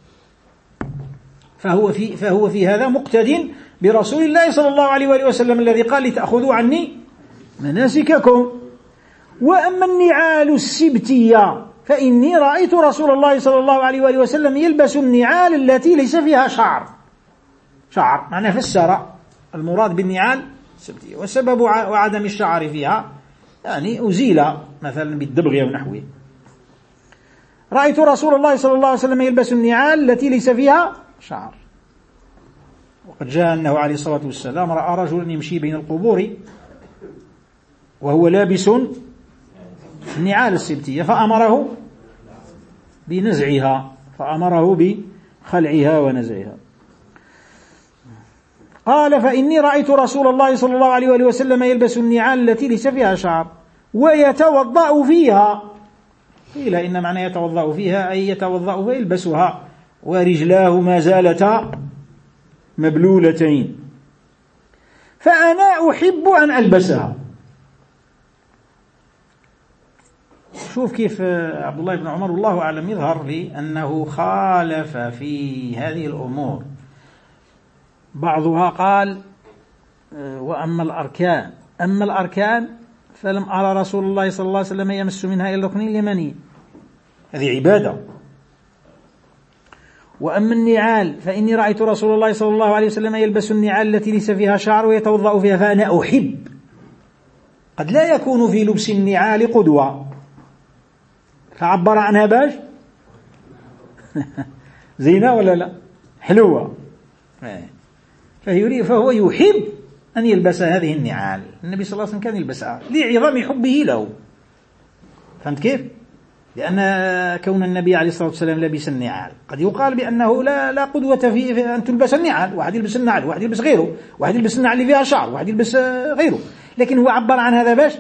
Speaker 1: فهو في, فهو في هذا مقتد برسول الله صلى الله عليه وآله وسلم الذي قال لتأخذوا عني مناسككم. وأما النعال السبتية فإني رأيت رسول الله صلى الله عليه وآله وسلم يلبس النعال التي ليس فيها شعر. شعر معنى فسر المراد بالنعال السبتية، وسبب وعدم الشعر فيها يعني أزيل مثلا بالدبغ أو نحوه. رأيت رسول الله صلى الله عليه وسلم يلبس النعال التي ليس فيها شعر. وقد جاء أنه عليه الصلاة والسلام رأى رجلا يمشي بين القبور وهو لابس النعال السبتية فأمره بنزعها، فأمره بخلعها ونزعها. قال: فإني رأيت رسول الله صلى الله عليه وآله وسلم يلبس النعال التي ليس فيها شعر ويتوضأ فيها. قيل إن معنى يتوضأ فيها أي يتوضأ ويلبسها ورجلاه ما زالتا مبلولتين، فأنا أحب أن ألبسها. شوف كيف عبد الله بن عمر والله أعلم يظهر لي أنه خالف في هذه الأمور. بعضها قال: وأما الأركان أما الأركان فلم أرى رسول الله صلى الله عليه وسلم يمس منها إلا الركن اليماني، هذه عبادة. وأما النعال فإني رأيت رسول الله صلى الله عليه وسلم يلبس النعال التي ليس فيها شعر ويتوضأ فيها، فأنا أحب. قد لا يكون في لبس النعال قدوة،
Speaker 3: فعبر عنها باش زينة ولا لا حلوة، فيريد فهو يحب أن يلبس هذه النعال. النبي صلى الله عليه وسلم كان يلبسها لعظم حبه له. فهمت كيف؟ لأن كون النبي عليه الصلاة والسلام لبس النعال قد يقال بأنه لا لا قدوة في أن تلبس النعال، واحد يلبس النعال، واحد يلبس غيره، واحد يلبس النعال اللي فيها شعر، واحد يلبس غيره، لكن هو عبر عن هذا باش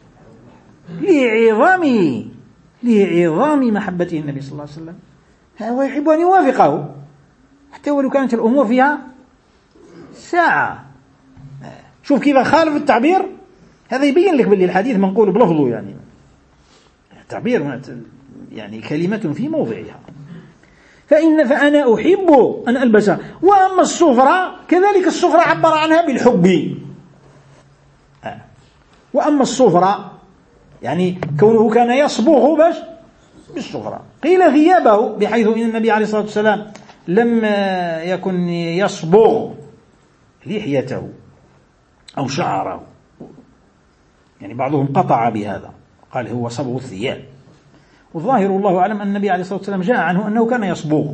Speaker 3: لعظم لعظم محبته النبي صلى الله عليه وسلم. هو يحب أن يوافقه حتى ولو كانت الأمور فيها ساعة. شوف كيف خالف التعبير، هذا يبين لك باللي الحديث منقول بلفظه، يعني التعبير يعني كلمة في موضعها. فإن فأنا أحب أن ألبسها. وأما الصفرة كذلك، الصفرة عبر عنها بالحب. وأما الصفرة يعني كونه كان يصبغ باش بالصفرة. قيل ثيابه، بحيث إن النبي عليه الصلاة والسلام لم يكن يصبغ لحيته أو شعره، يعني بعضهم قطع بهذا قال هو صبغ الثياب، والظاهر الله أعلم أن النبي عليه الصلاة والسلام جاء عنه أنه كان يصبغ،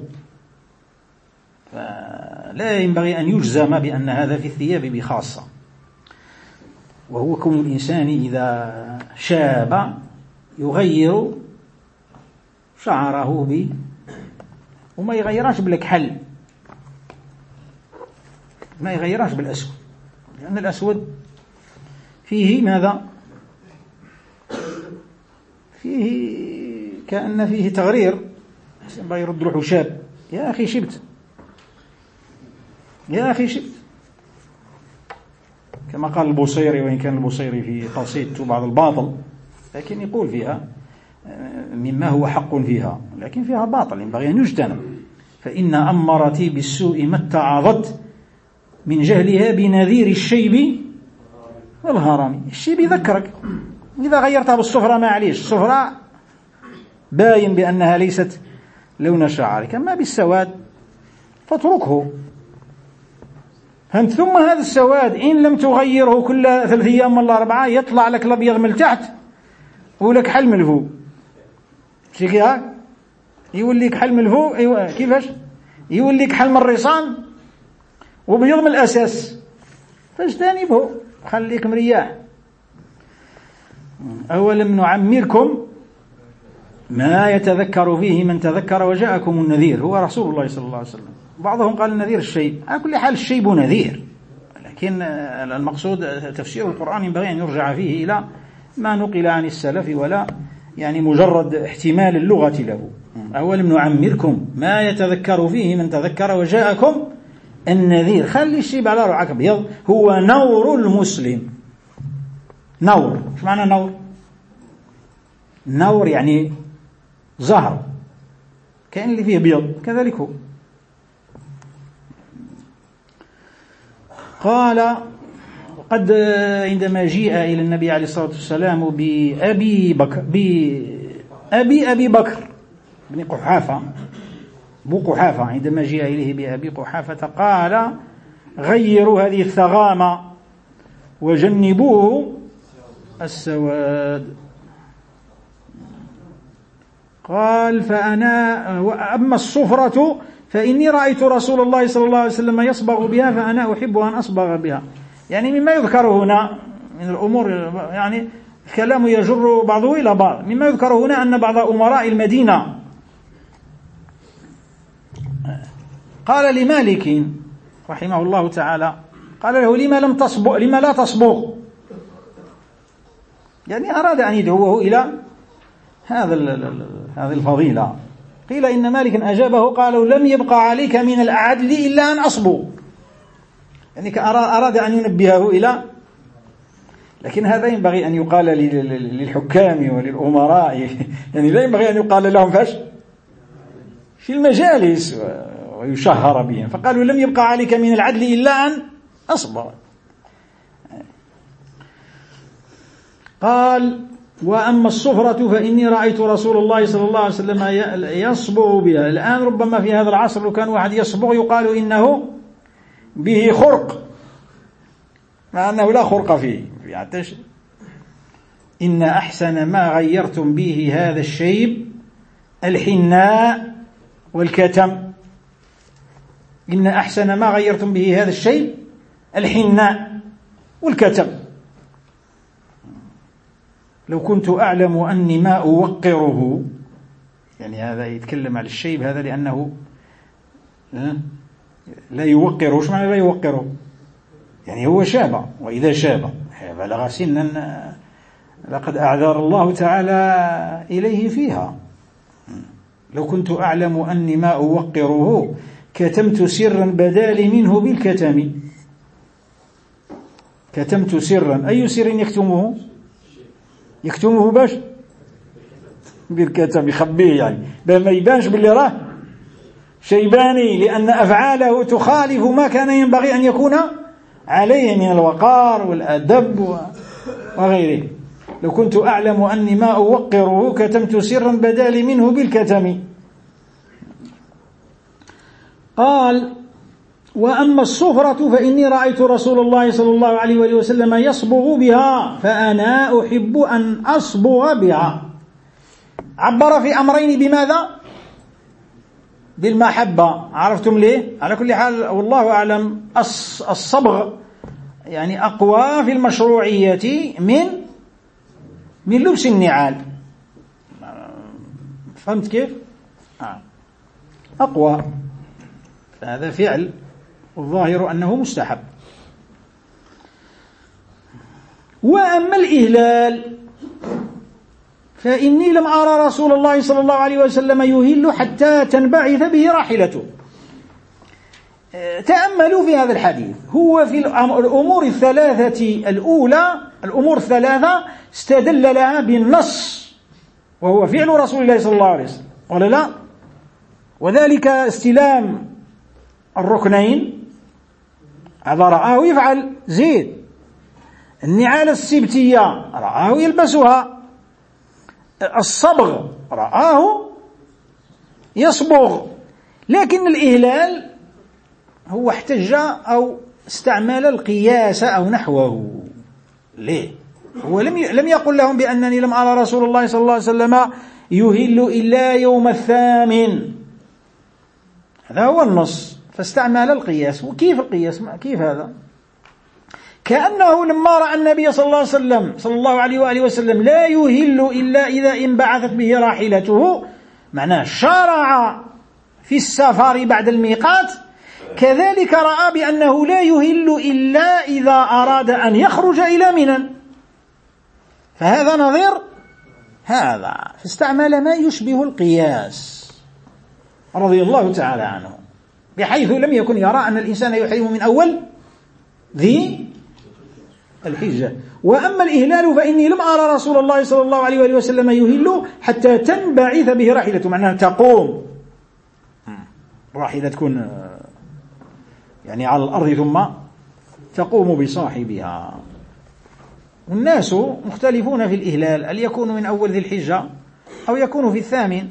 Speaker 3: فلا ينبغي أن يجزم بأن هذا في الثياب بخاصة. وهو كون الإنسان إذا شاب يغير شعره ب وما يغيراش بالكحل، ما يغيراش بالأسود، لأن الأسود فيه ماذا؟ فيه كأن فيه تغرير، ينبغي يرد روحه شاب. يا أخي شبت، يا أخي شبت، كما قال البوصيري، وإن كان البوصيري في قصيدته بعض الباطل، لكن يقول فيها مما هو حق فيها، لكن فيها باطل ينبغي أن يجتنب. فإن أمرتي بالسوء ما اتعظت من جهلها بنذير الشيب والهرم. الشيب يذكرك، إذا غيرتها بالصفرة ما عليش، الصفرة باين بأنها ليست لون شعرك، أما بالسواد فاتركه. ثم هذا السواد إن لم تغيره كل ثلاث أيام ولا أربعة يطلع لك الأبيض من تحت ولك حل من الفوق، شكيها يوليك حل من الفوق. أيوة كيفاش يوليك حل من الرصان وبيض من الأساس، فاجتنبه خليك مرياح. أولم نعمركم ما يتذكر فيه من تذكر وجاءكم النذير، هو رسول الله صلى الله عليه وسلم. بعضهم قال النذير الشيب، على كل حال الشيب نذير، لكن المقصود تفسير القرآن ينبغي أن يرجع فيه إلى ما نقل عن السلف، ولا يعني مجرد احتمال اللغة له. أولم نعمركم ما يتذكر فيه من تذكر وجاءكم النذير. خلي الشيب على رعاك بيض، هو نور المسلم. نور، شو معنى نور؟ نور يعني زهر، كأن اللي فيه بيض كذلك هو. قال قد عندما جيء إلى النبي عليه الصلاة والسلام بأبي بكر بأبي أبي بكر بن قحافة أبو قحافة، عندما جاء إليه بأبي قحافة قال غيروا هذه الثغامة وجنبوه السواد. قال فأنا أما الصفرة فإني رأيت رسول الله صلى الله عليه وسلم يصبغ بها فأنا أحب أن أصبغ بها. يعني مما يذكر هنا من الأمور، يعني الكلام يجر بعضه إلى بعض. مما يذكر هنا أن بعض أمراء المدينة قال لمالك رحمه الله تعالى، قال له لما لم تصبغ، لما لا تصبغ، يعني أراد أن يدعوه إلى هذا هذه الفضيلة. قيل إن مالك أجابه قالوا لم يبقى عليك من العدل إلا أن أصبغ، يعني أراد أن ينبهه إلى، لكن هذا ينبغي أن يقال للحكام وللأمراء، يعني لا ينبغي أن يقال لهم فاش في المجالس ويشهر بهم. فقالوا لم يبقى عليك من العدل إلا أن أصبغ. قال وأما الصفرة فإني رأيت رسول الله صلى الله عليه وسلم يصبغ بها. الآن ربما في هذا العصر لو كان واحد يصبغ يقال إنه به خرق، مع أنه لا خرق فيه، إن أحسن ما غيرتم به هذا الشيب الحناء والكتم. إن أحسن ما غيرتم به هذا الشيب الحناء والكتم. لو كنت أعلم أني ما أوقره، يعني هذا يتكلم على الشيب هذا لأنه لا يوقره. وش معنى لا يوقره؟ يعني هو شاب، وإذا شاب بلغ سنا لقد أعذر الله تعالى إليه فيها. لو كنت أعلم أني ما أوقره كتمت سرا بدالي منه بالكتم. كتمت سرا، أي سر يكتمه؟ يكتمه باش بالكتم، يخبيه يعني ما يبانش باللي راه شيباني، لأن أفعاله تخالف ما كان ينبغي أن يكون عليه من الوقار والأدب وغيره. لو كنت أعلم أني ما أوقره كتمت سرا بدالي منه بالكتم. قال: وأما الصفرة فإني رأيت رسول الله صلى الله عليه وآله وسلم يصبغ بها فأنا أحب أن أصبغ بها. عبر في أمرين بماذا؟ بالمحبة. عرفتم ليه؟ على كل حال والله أعلم الصبغ يعني أقوى في المشروعية من من لبس النعال. فهمت كيف؟ آه. أقوى، هذا فعل والظاهر أنه مستحب. وأما الإهلال فإني لم أرى رسول الله صلى الله عليه وسلم يهل حتى تنبعث به راحلته. تأملوا في هذا الحديث، هو في الأمور الثلاثة الأولى، الأمور الثلاثة استدل لها بالنص، وهو فعل رسول الله صلى الله عليه وسلم، ولا لا؟ وذلك استلام الركنين، هذا رآه يفعل زيد. النعال السبتية رآه يلبسها. الصبغ رآه يصبغ. لكن الإهلال هو احتج أو استعمل القياس أو نحوه. ليه؟ هو لم لم يقل لهم بأنني لم أرى رسول الله صلى الله عليه وسلم يهل إلا يوم الثامن، هذا هو النص، فاستعمل القياس. وكيف القياس؟ كيف هذا؟ كأنه لما رأى النبي صلى الله عليه وسلم صلى الله عليه وآله وسلم لا يهل إلا إذا انبعثت به راحلته، معناه شرع في السفر بعد الميقات، كذلك رأى بأنه لا يهل إلا إذا أراد أن يخرج إلى منى، فهذا نظير هذا، فاستعمل ما يشبه القياس رضي الله تعالى عنه، بحيث لم يكن يرى أن الإنسان يحرم من أول ذي الحجة. وأما الإهلال فإني لم أرى رسول الله صلى الله عليه وآله وسلم يهل حتى تنبعث به راحلته، معناها تقوم راحلة تكون يعني على الأرض ثم تقوم بصاحبها. والناس مختلفون في الإهلال، هل يكون من أول ذي الحجة أو يكون في الثامن؟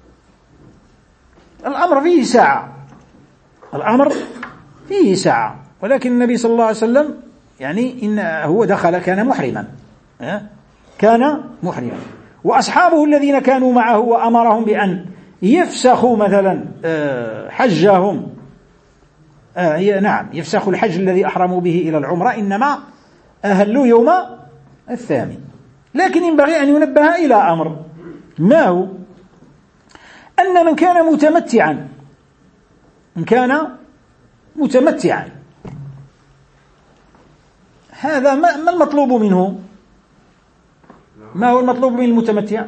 Speaker 3: الأمر فيه ساعة، الأمر فيه ساعة، ولكن النبي صلى الله عليه وسلم يعني إن هو دخل كان محرما، كان محرما، وأصحابه الذين كانوا معه وأمرهم بأن يفسخوا مثلا حجهم، آه نعم يفسخوا الحج الذي أحرموا به إلى العمرة، إنما أهلوا يوم الثامن. لكن ينبغي أن ينبه إلى أمر، ما هو؟ أن من كان متمتعا من كان متمتعا هذا ما المطلوب منه؟ ما هو المطلوب من المتمتع؟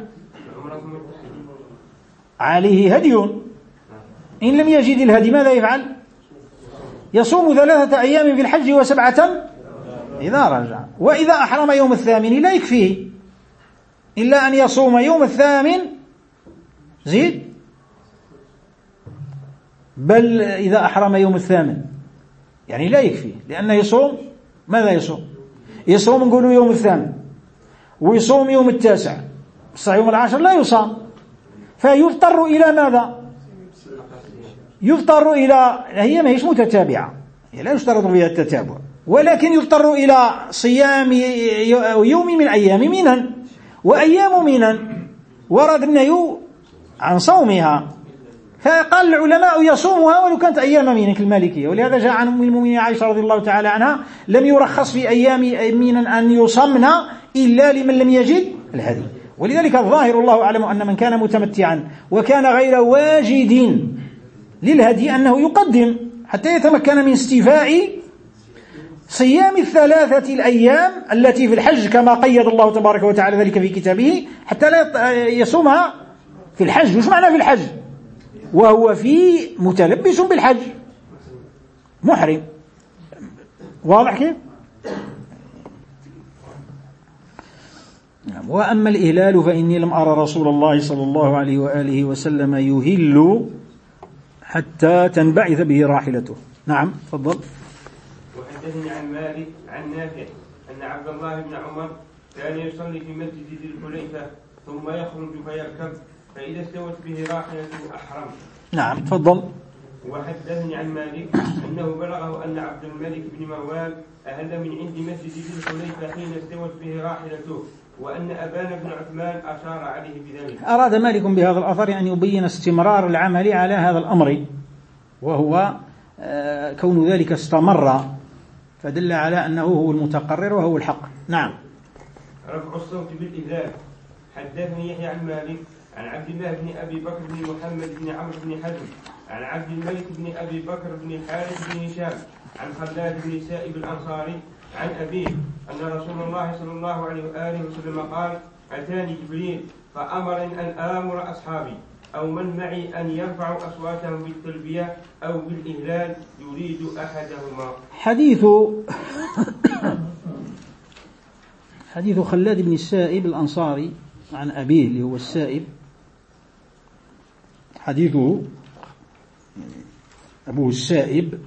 Speaker 3: عليه هدي، إن لم يجد الهدي ماذا يفعل؟ يصوم ثلاثة أيام في الحج وسبعة إذا رجع. وإذا أحرم يوم الثامن لا يكفيه إلا أن يصوم يوم الثامن زيد، بل إذا أحرم يوم الثامن يعني لا يكفيه، لأنه يصوم ماذا يصوم؟ يصوم نقولوا يوم الثامن ويصوم يوم التاسع، بصح يوم العاشر لا يصام، فيضطر إلى ماذا؟ يضطر إلى، هي ما هيش متتابعة، لا يشترط فيها التتابع، ولكن يضطر إلى صيام يوم من أيام منى، وأيام منى ورد النهي عن صومها، فقال العلماء يصومها ولو كانت أيام منى كالمالكية. ولهذا جاء عن أم المؤمنين عائشة رضي الله تعالى عنها لم يرخص في أيام منى أن يصمن إلا لمن لم يجد الهدي. ولذلك الظاهر الله أعلم أن من كان متمتعا وكان غير واجد للهدي أنه يقدم حتى يتمكن من استيفاء صيام الثلاثة الأيام التي في الحج كما قيد الله تبارك وتعالى ذلك في كتابه، حتى لا يصومها في الحج. وش معنى في الحج؟ وهو في متلبس بالحج محرم. واضح كيف؟ وأما الإهلال فإني لم أرى رسول الله صلى الله عليه وآله وسلم يهل حتى تنبعث به راحلته. نعم تفضل.
Speaker 2: وحدثني عن مالك عن نافع أن عبد الله بن عمر كان يصلي في مسجد ذي الحليفة ثم يخرج فيركب فإذا استوت به راحلته أحرم.
Speaker 3: نعم تفضل.
Speaker 2: وحدثني عن مالك أنه بلغه أن عبد الملك بن مروان أهل من عند مسجد ذي الحليفة حين استوت به راحلته، وأن أبان بن عثمان أشار عليه بذلك.
Speaker 3: أراد مالك بهذا الأثر أن يبين استمرار العمل على هذا الأمر، وهو كون ذلك استمر، فدل على أنه هو المتقرر وهو الحق. نعم.
Speaker 2: رفع الصوت بالإذان. حدثني يحيى عن مالك عن عبد الله بن أبي بكر بن محمد بن عمرو بن حزم عن عبد الملك بن أبي بكر بن الحارث بن هشام عن خلاد بن سائب الأنصاري عن أبيه أن رسول الله صلى الله عليه وآله وسلم قال: أتاني جبريل فأمرني أن آمر أصحابي أو من معي أن يرفعوا أصواتهم بالتلبية أو بالإهلال يريد أحدهما.
Speaker 3: حديث حديث خلاد بن السائب الأنصاري عن أبيه اللي هو السائب، حديثه أبوه السائب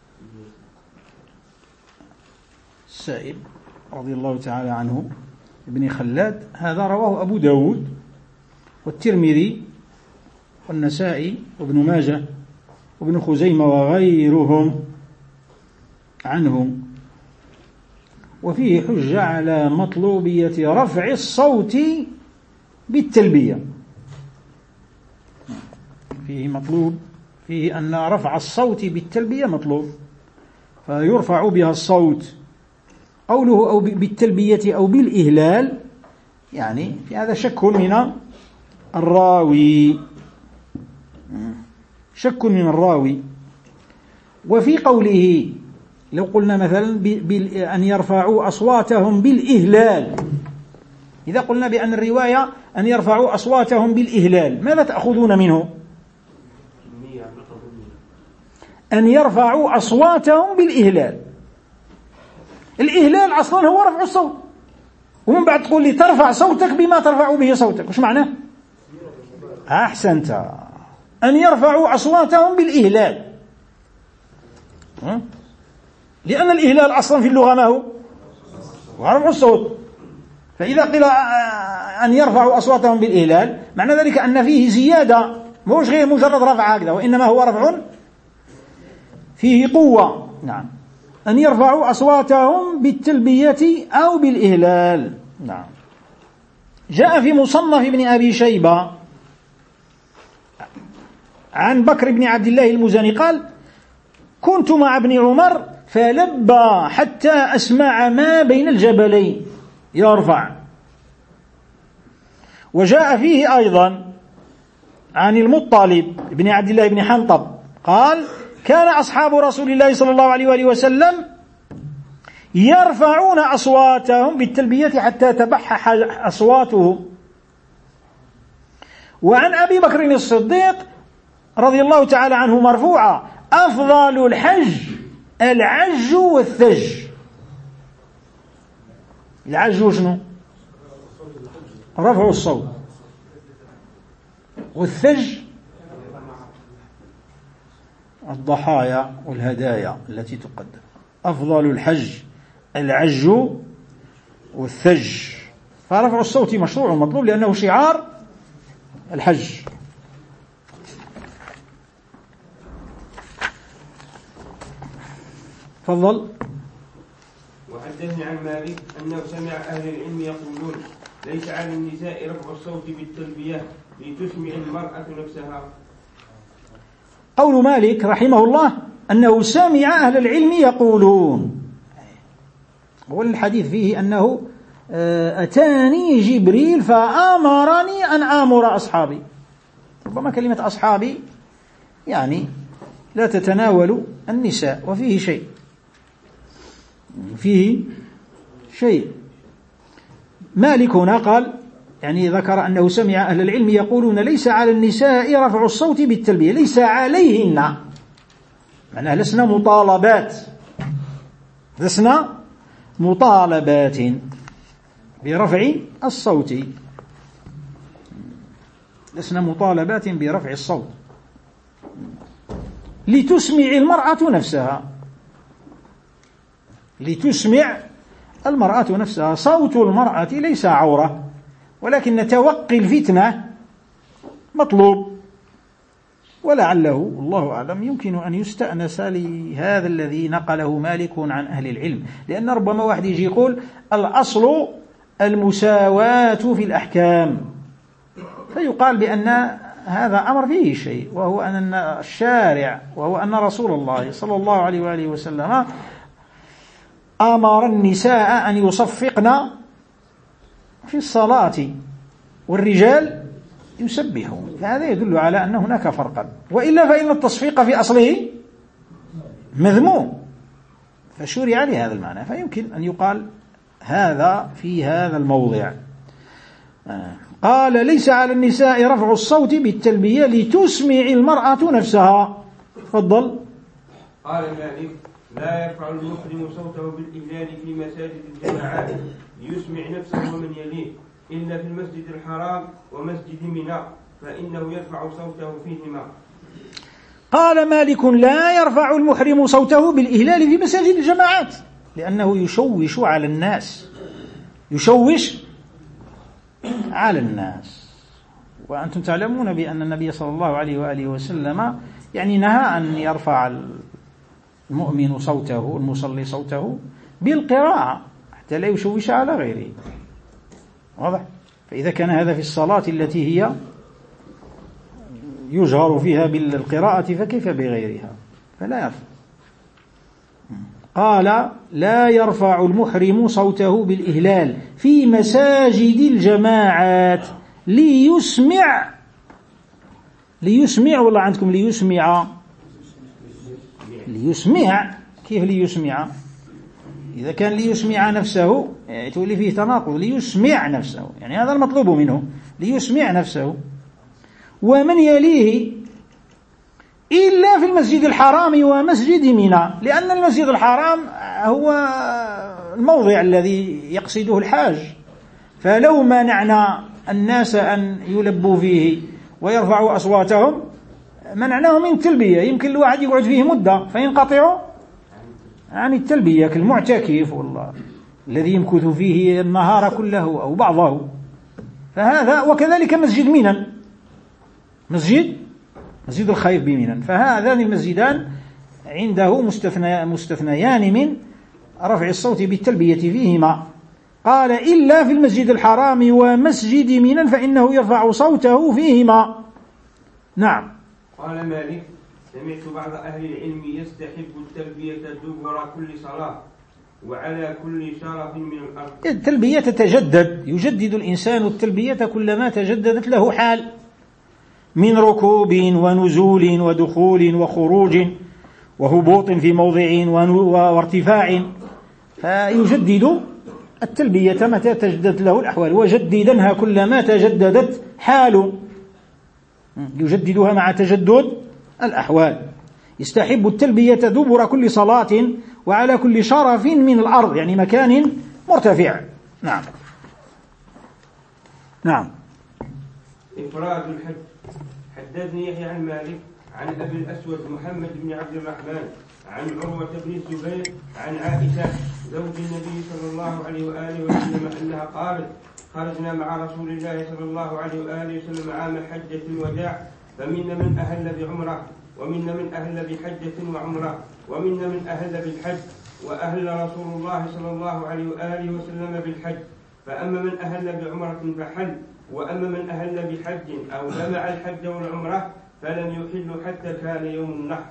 Speaker 3: السائب رضي الله تعالى عنه ابن خلاد، هذا رواه أبو داود والترمذي والنسائي وابن ماجه وابن خزيمة وغيرهم عنه، وفيه حجة على مطلوبية رفع الصوت بالتلبية. فيه مطلوب فيه أن رفع الصوت بالتلبية مطلوب، فيرفع بها الصوت. قوله أو بالتلبية أو بالإهلال يعني في هذا شك من الراوي شك من الراوي. وفي قوله لو قلنا مثلا أن يرفعوا أصواتهم بالإهلال، إذا قلنا بأن الرواية أن يرفعوا أصواتهم بالإهلال، ماذا تأخذون منه؟ أن يرفعوا أصواتهم بالإهلال. الإهلال أصلا هو رفع الصوت، ومن بعد تقول لي ترفع صوتك بما ترفع به صوتك، وش معناه؟ أحسنت، أن يرفعوا أصواتهم بالإهلال، لأن الإهلال أصلا في اللغة ما هو؟ رفع الصوت. فإذا قيل أن يرفعوا أصواتهم بالإهلال معنى ذلك أن فيه زيادة، مش غير مجرد رفع هكذا، وإنما هو رفع فيه قوة. نعم. أن يرفعوا أصواتهم بالتلبية أو بالإهلال. نعم. جاء في مصنف ابن أبي شيبة عن بكر بن عبد الله المزني قال: كنت مع ابن عمر فلبى حتى أسمع ما بين الجبلين يرفع. وجاء فيه أيضا عن المطلب بن عبد الله بن حنطب قال: كان أصحاب رسول الله صلى الله عليه وآله وسلم يرفعون أصواتهم بالتلبية حتى تبحح أصواتهم. وعن أبي بكر الصديق رضي الله تعالى عنه مرفوعا: أفضل الحج العج والثج. العج وشنو؟ رفع الصوت. والثج الضحايا والهدايا التي تقدم. أفضل الحج العج والثج، فرفع الصوت مشروع ومطلوب لأنه شعار الحج. تفضل.
Speaker 2: وحدثني عن مالك أنه سمع أهل العلم يقولون ليس على النساء رفع الصوت بالتلبية لتسمع المرأة نفسها.
Speaker 3: قول مالك رحمه الله أنه سمع أهل العلم يقولون، والحديث فيه أنه أتاني جبريل فأمرني أن آمر أصحابي. ربما كلمة أصحابي يعني لا تتناول النساء، وفيه شيء فيه شيء مالك هنا قال يعني ذكر أنه سمع أهل العلم يقولون ليس على النساء رفع الصوت بالتلبية، ليس عليهن، معناها لسنا مطالبات لسنا مطالبات برفع الصوت، لسنا مطالبات برفع الصوت لتسمع المرأة نفسها، لتسمع المرأة نفسها. صوت المرأة ليس عورة، ولكن توقي الفتنة مطلوب، ولعله الله أعلم يمكن أن يستأنس لهذا الذي نقله مالك عن أهل العلم، لأن ربما واحد يجي يقول الأصل المساواة في الأحكام، فيقال بأن هذا أمر فيه شيء، وهو أن الشارع وهو أن رسول الله صلى الله عليه وآله وسلم أمر النساء أن يصفقن في الصلاة والرجال يسبحون، فهذا يدل على أن هناك فرقا، وإلا فإن التصفيق في أصله مذموم، فشرع لهذا المعنى، فيمكن أن يقال هذا في هذا الموضع. قال ليس على النساء رفع الصوت بالتلبية لتسمع المرأة نفسها. تفضل.
Speaker 2: قال مالك لا يرفع المحرم صوته بالإهلال في مساجد الجماعات ليسمع نفسه ومن يليه إلا في المسجد الحرام ومسجد منى فإنه يرفع صوته فيهما.
Speaker 3: قال مالك لا يرفع المحرم صوته بالإهلال في مساجد الجماعات لأنه يشوش على الناس، يشوش على الناس. وأنتم تعلمون بأن النبي صلى الله عليه وآله وسلم يعني نهى أن يرفع المؤمن صوته المصلي صوته بالقراءة حتى لا يشوش على غيره، واضح؟ فإذا كان هذا في الصلاة التي هي يجهر فيها بالقراءة فكيف بغيرها؟ فلا يرفع. قال لا يرفع المحرم صوته بالإهلال في مساجد الجماعات ليسمع ليسمع والله عندكم ليسمع ليسمع كيف ليسمع؟ إذا كان ليسمع نفسه تقول لي فيه تناقض، ليسمع نفسه يعني هذا المطلوب منه، ليسمع نفسه ومن يليه إلا في المسجد الحرام ومسجد منى، لأن المسجد الحرام هو الموضع الذي يقصده الحاج، فلو منعنا الناس أن يلبوا فيه ويرفعوا أصواتهم منعناهم من التلبية، يمكن الواحد يقعد فيه مدة فينقطع عن التلبية كالمعتكف والله الذي يمكث فيه النهار كله أو بعضه، فهذا وكذلك مسجد منى، مسجد مسجد الخيف بمنى، فهذان المسجدان عنده مستثنى مستثنيان من رفع الصوت بالتلبية فيهما. قال إلا في المسجد الحرام ومسجد منى فإنه يرفع صوته فيهما. نعم.
Speaker 2: قال مالك سمعت بعض أهل العلم يستحب التلبية دبر كل صلاة وعلى كل شرف من الأرض.
Speaker 3: التلبية تتجدد، يجدد الإنسان التلبية كلما تجددت له حال من ركوب ونزول ودخول وخروج وهبوط في موضع وارتفاع، فيجدد التلبية متى تجدد له الأحوال، وجددنها كلما تجددت حال، يجددها مع تجدد الأحوال. يستحب التلبية دبر كل صلاة وعلى كل شرف من الأرض، يعني مكان مرتفع. نعم نعم.
Speaker 2: إفراد الحج. حدثني يحيى عن مالك عن أبي الأسود محمد بن عبد الرحمن عن عروة بن الزبير عن عائشة زوج النبي صلى الله عليه وآله وسلم أنها قالت خرجنا مع رسول الله صلى الله عليه وآله وسلم عام حجة الوداع فمنا من أهل بعمرة ومنا من أهل بحجة وعمرة ومنا من أهل بالحج وأهل رسول الله صلى الله عليه وآله وسلم بالحج فأما من أهل بعمرة فحل، وأما من أهل بحج أو جمع الحج والعمرة فلم يحل حتى كان يوم النحر.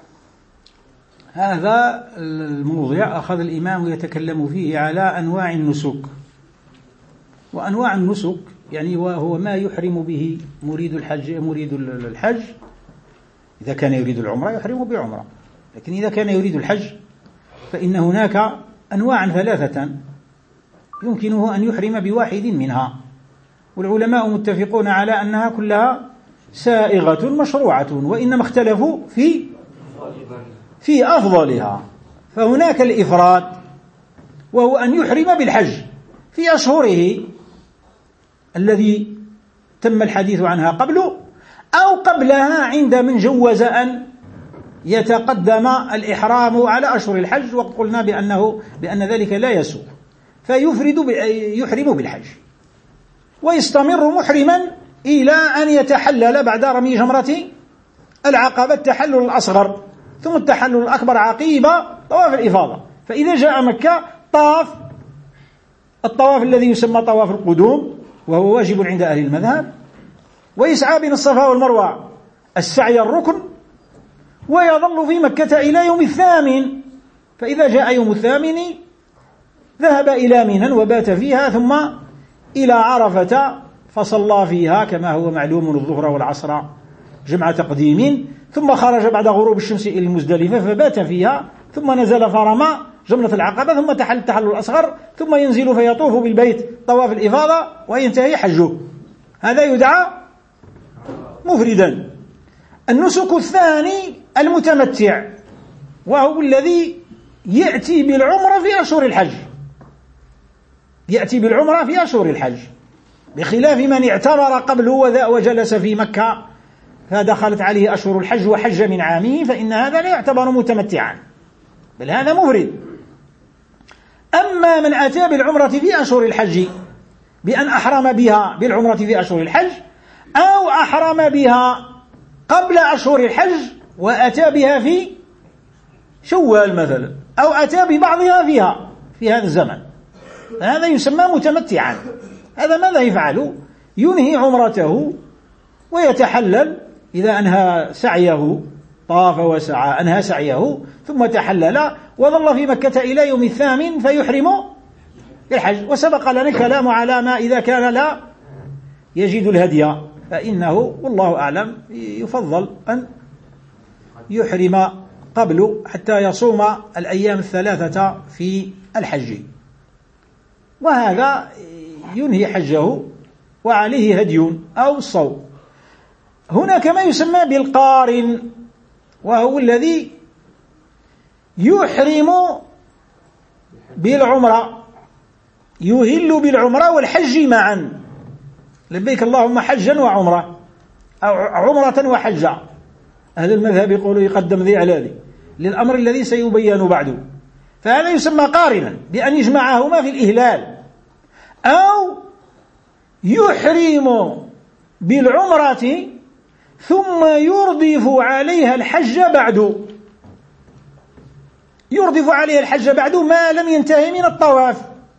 Speaker 3: هذا الموضع أخذ الإمام يتكلم فيه على أنواع النسك. وأنواع النسك يعني وهو ما يحرم به مريد الحج مريد الحج إذا كان يريد العمرة يحرم بعمرة، لكن إذا كان يريد الحج فإن هناك أنواعا ثلاثة يمكنه أن يحرم بواحد منها، والعلماء متفقون على أنها كلها سائغة مشروعة، وإنما اختلفوا في في أفضلها. فهناك الإفراد وهو أن يحرم بالحج في أشهره الذي تم الحديث عنها قبل أو قبلها عند من جوز أن يتقدم الإحرام على أشهر الحج، وقد قلنا بأنه بأن ذلك لا يسوء، فيفرد يحرم بالحج ويستمر محرما إلى أن يتحلل بعد رمي جمرة العقبة التحلل الأصغر، ثم التحلل الأكبر عقيب طواف الإفاضة. فإذا جاء مكة طاف الطواف الذي يسمى طواف القدوم وهو واجب عند أهل المذهب، ويسعى بين الصفا والمروة السعي الركن، ويظل في مكة إلى يوم الثامن. فإذا جاء يوم الثامن ذهب إلى منى وبات فيها، ثم إلى عرفة فصلى فيها كما هو معلوم الظهر والعصر جمع تقديم، ثم خرج بعد غروب الشمس إلى المزدلفة فبات فيها، ثم نزل فرمى جمرة العقبة، ثم تحل التحلل الأصغر، ثم ينزل فيطوف بالبيت طواف الإفاضة وينتهي حجه. هذا يدعى مفردا. النسك الثاني المتمتع، وهو الذي يأتي بالعمرة في أشهر الحج يأتي بالعمرة في أشهر الحج بخلاف من اعتمر قبله وجلس في مكة فدخلت عليه أشهر الحج وحج من عامه، فإن هذا لا يعتبر متمتعا بل هذا مفرد. أما من أتى بالعمرة في أشهر الحج بأن أحرم بها بالعمرة في أشهر الحج أو أحرم بها قبل أشهر الحج وأتى بها في شوال مثلا، أو أتى ببعضها فيها في هذا الزمن، هذا يسمى متمتعا. هذا ماذا يفعل؟ ينهي عمرته ويتحلل إذا أنهى سعيه، طاف وسعى أنهى سعيه ثم تحلل وظل في مكة إلى يوم الثامن فيحرم بالحج. وسبق لنا الكلام على ما إذا كان لا يجد الهدي، فإنه والله أعلم يفضل أن يحرم قبل حتى يصوم الأيام الثلاثة في الحج، وهذا ينهي حجه وعليه هدي أو صوم. هناك ما يسمى بالقارن، وهو الذي يحرم بالعمرة، يهل بالعمرة والحج معا، لبيك اللهم حجا وعمرة أو عمرة وحجا. أهل المذهب يقولوا يقدم ذي على ذي للأمر الذي سيبين بعده، فهذا يسمى قارنا بأن يجمعهما في الإهلال، أو يحرم بالعمرة ثم يردف عليها الحج بعد يردف عليها الحج بعد ما لم ينتهي من الطواف،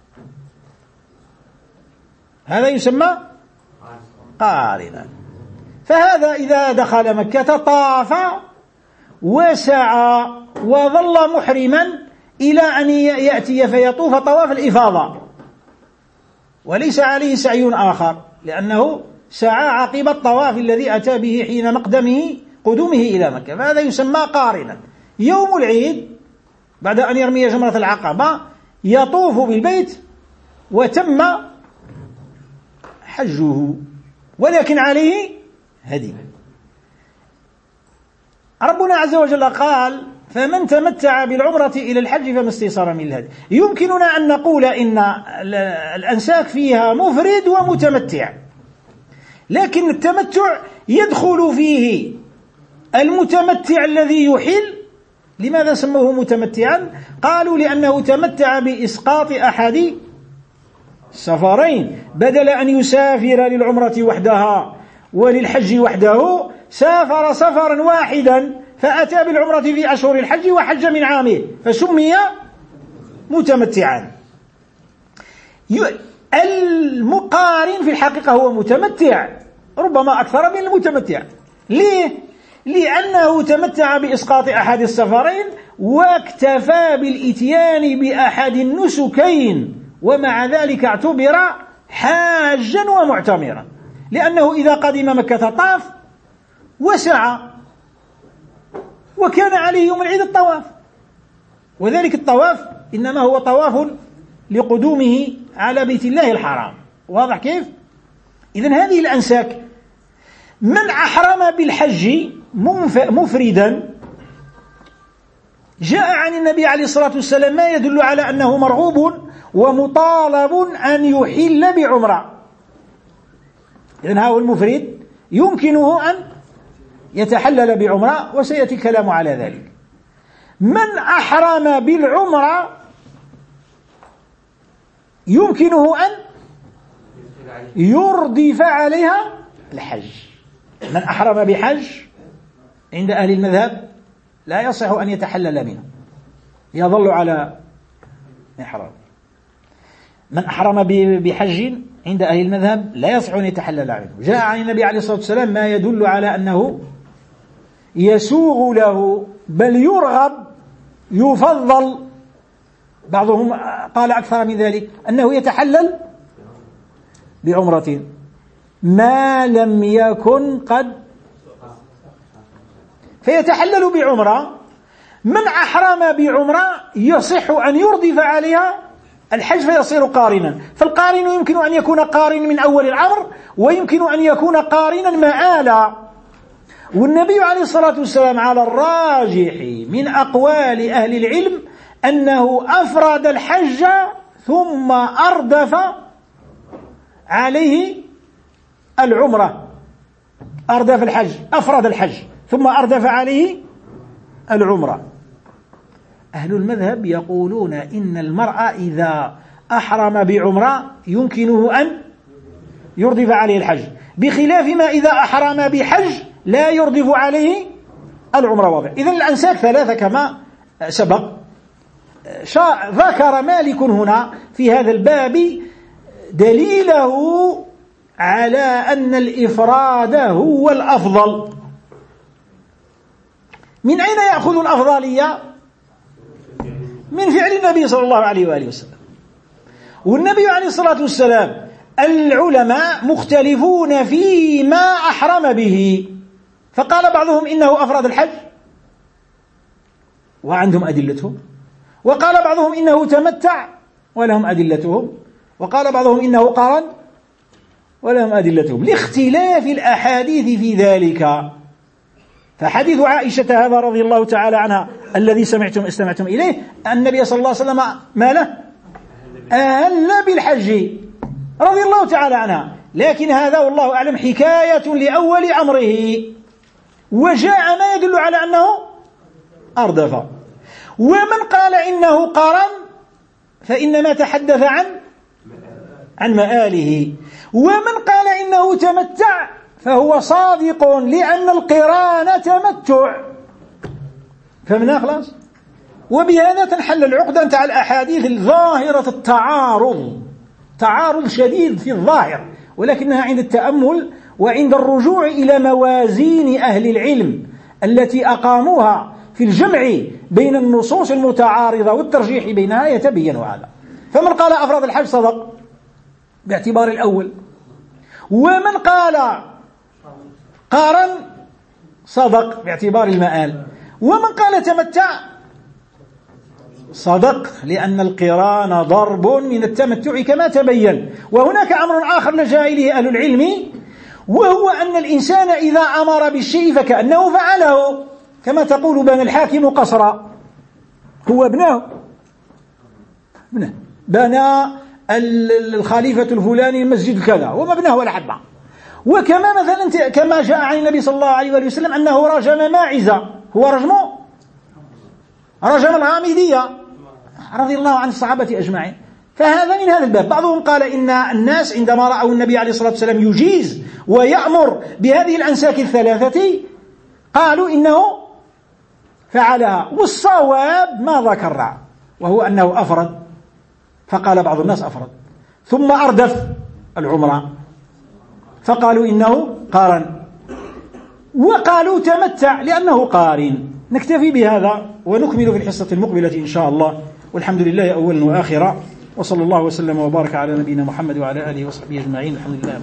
Speaker 3: هذا يسمى قارنا. فهذا إذا دخل مكة طاف وسعى وظل محرما إلى أن يأتي فيطوف طواف الإفاضة، وليس عليه سعي آخر لأنه سعى عقب الطواف الذي أتى به حين مقدمه قدومه إلى مكة، فهذا يسمى قارنا. يوم العيد بعد أن يرمي جمرة العقبة يطوف بالبيت وتم حجه، ولكن عليه هدي. ربنا عز وجل قال: فمن تمتع بالعمرة إلى الحج فما استيسر من الهدي. يمكننا أن نقول إن الأنساك فيها مفرد ومتمتع، لكن التمتع يدخل فيه المتمتع الذي يحل. لماذا سموه متمتعا؟ قالوا لأنه تمتع بإسقاط أحد السفرين، بدل أن يسافر للعمرة وحدها وللحج وحده سافر سفرا واحدا فأتى بالعمرة في أشهر الحج وحج من عامه فسمي متمتعا. المقارن في الحقيقة هو متمتع ربما أكثر من المتمتع. ليه؟ لأنه تمتع بإسقاط أحد السفرين واكتفى بالإتيان بأحد النسكين، ومع ذلك اعتبر حاجا ومعتمرا، لأنه إذا قدم مكة طاف وسعى وكان عليه يوم العيد الطواف، وذلك الطواف إنما هو طواف لقدومه على بيت الله الحرام. واضح كيف؟ إذن هذه الأنساك من أحرم بالحج مفردا جاء عن النبي عليه الصلاة والسلام ما يدل على أنه مرغوب ومطالب أن يحل بعمرة. إذن هذا المفرد يمكنه أن يتحلل بعمرة، وسيأتي الكلام على ذلك. من أحرم بالعمرة يمكنه أن يردف عليها الحج. من أحرم بحج عند أهل المذهب لا يصح أن يتحلل منه، يظل على إحرام. من أحرم بحج عند أهل المذهب لا يصح أن يتحلل منه. جاء عن النبي عليه الصلاة والسلام ما يدل على أنه يسوغ له، بل يرغب، يفضل، بعضهم قال أكثر من ذلك، أنه يتحلل بعمرة ما لم يكن قد، فيتحلل بعمرة. من أحرم بعمرة يصح أن يردف عليها الحج فيصير قارنا. فالقارن يمكن أن يكون قارن من أول الأمر، ويمكن أن يكون قارنا مآلا. والنبي عليه الصلاة والسلام على الراجح من أقوال أهل العلم أنه أفرد الحج ثم أردف عليه العمرة. أردف الحج، أفرد الحج ثم أردف عليه العمرة. أهل المذهب يقولون إن المرأة إذا أحرم بعمرة يمكنه أن يردف عليه الحج، بخلاف ما إذا أحرم بحج لا يردف عليه العمرة. واضح. إذن الأنساك ثلاثة كما سبق. ذكر مالك هنا في هذا الباب دليله على أن الإفراد هو الأفضل. من أين يأخذ الأفضلية؟ من فعل النبي صلى الله عليه وآله وسلم. والنبي عليه الصلاة والسلام العلماء مختلفون فيما أحرم به، فقال بعضهم إنه أفرد الحج وعندهم أدلتهم، وقال بعضهم إنه تمتع ولهم أدلتهم، وقال بعضهم إنه قارن ولهم أدلتهم، لاختلاف الأحاديث في ذلك. فحديث عائشة هذا رضي الله تعالى عنها الذي سمعتم استمعتم إليه، النبي صلى الله عليه وسلم ما له أهل بالحج رضي الله تعالى عنها، لكن هذا والله أعلم حكاية لأول أمره، وجاء ما يدل على أنه أردف. ومن قال إنه قارن فإنما تحدث عن عن مآله، ومن قال إنه تمتع فهو صادق، لأن القران تمتع. فمنها خلاص. وبهذا تنحل العقدة نتاع الأحاديث الظاهرة التعارض، تعارض شديد في الظاهر، ولكنها عند التأمل وعند الرجوع إلى موازين أهل العلم التي أقاموها في الجمع بين النصوص المتعارضة والترجيح بينها يتبين هذا. فمن قال أفراد الحج صدق باعتبار الأول، ومن قال قارن صدق باعتبار المآل، ومن قال تمتع صدق لأن القران ضرب من التمتع كما تبين. وهناك أمر آخر لجأ إليه أهل العلم، وهو أن الإنسان إذا أمر بالشيء فكأنه فعله، كما تقول بنى الحاكم قصرا، هو ابنه ابنه بنى الخليفة الفلاني المسجد كذا وما ابنه ولا حبه. وكما مثلا كما جاء عن النبي صلى الله عليه وآله وسلم أنه رجم ماعزة، هو رجمه رجم الغامدية رضي الله عن الصحابة أجمعين. فهذا من هذا الباب. بعضهم قال إن الناس عندما رأوا النبي عليه الصلاة والسلام يجيز ويأمر بهذه الأنساك الثلاثة قالوا إنه فعلها، والصواب ما ذكر، وهو أنه أفرد. فقال بعض الناس أفرد، ثم أردف العمرة فقالوا إنه قارن، وقالوا تمتع لأنه قارن. نكتفي بهذا ونكمل في الحصة المقبلة إن شاء الله، والحمد لله أولا وآخرا، وصلى الله وسلم وبارك على نبينا محمد وعلى آله وصحبه أجمعين. الحمد لله.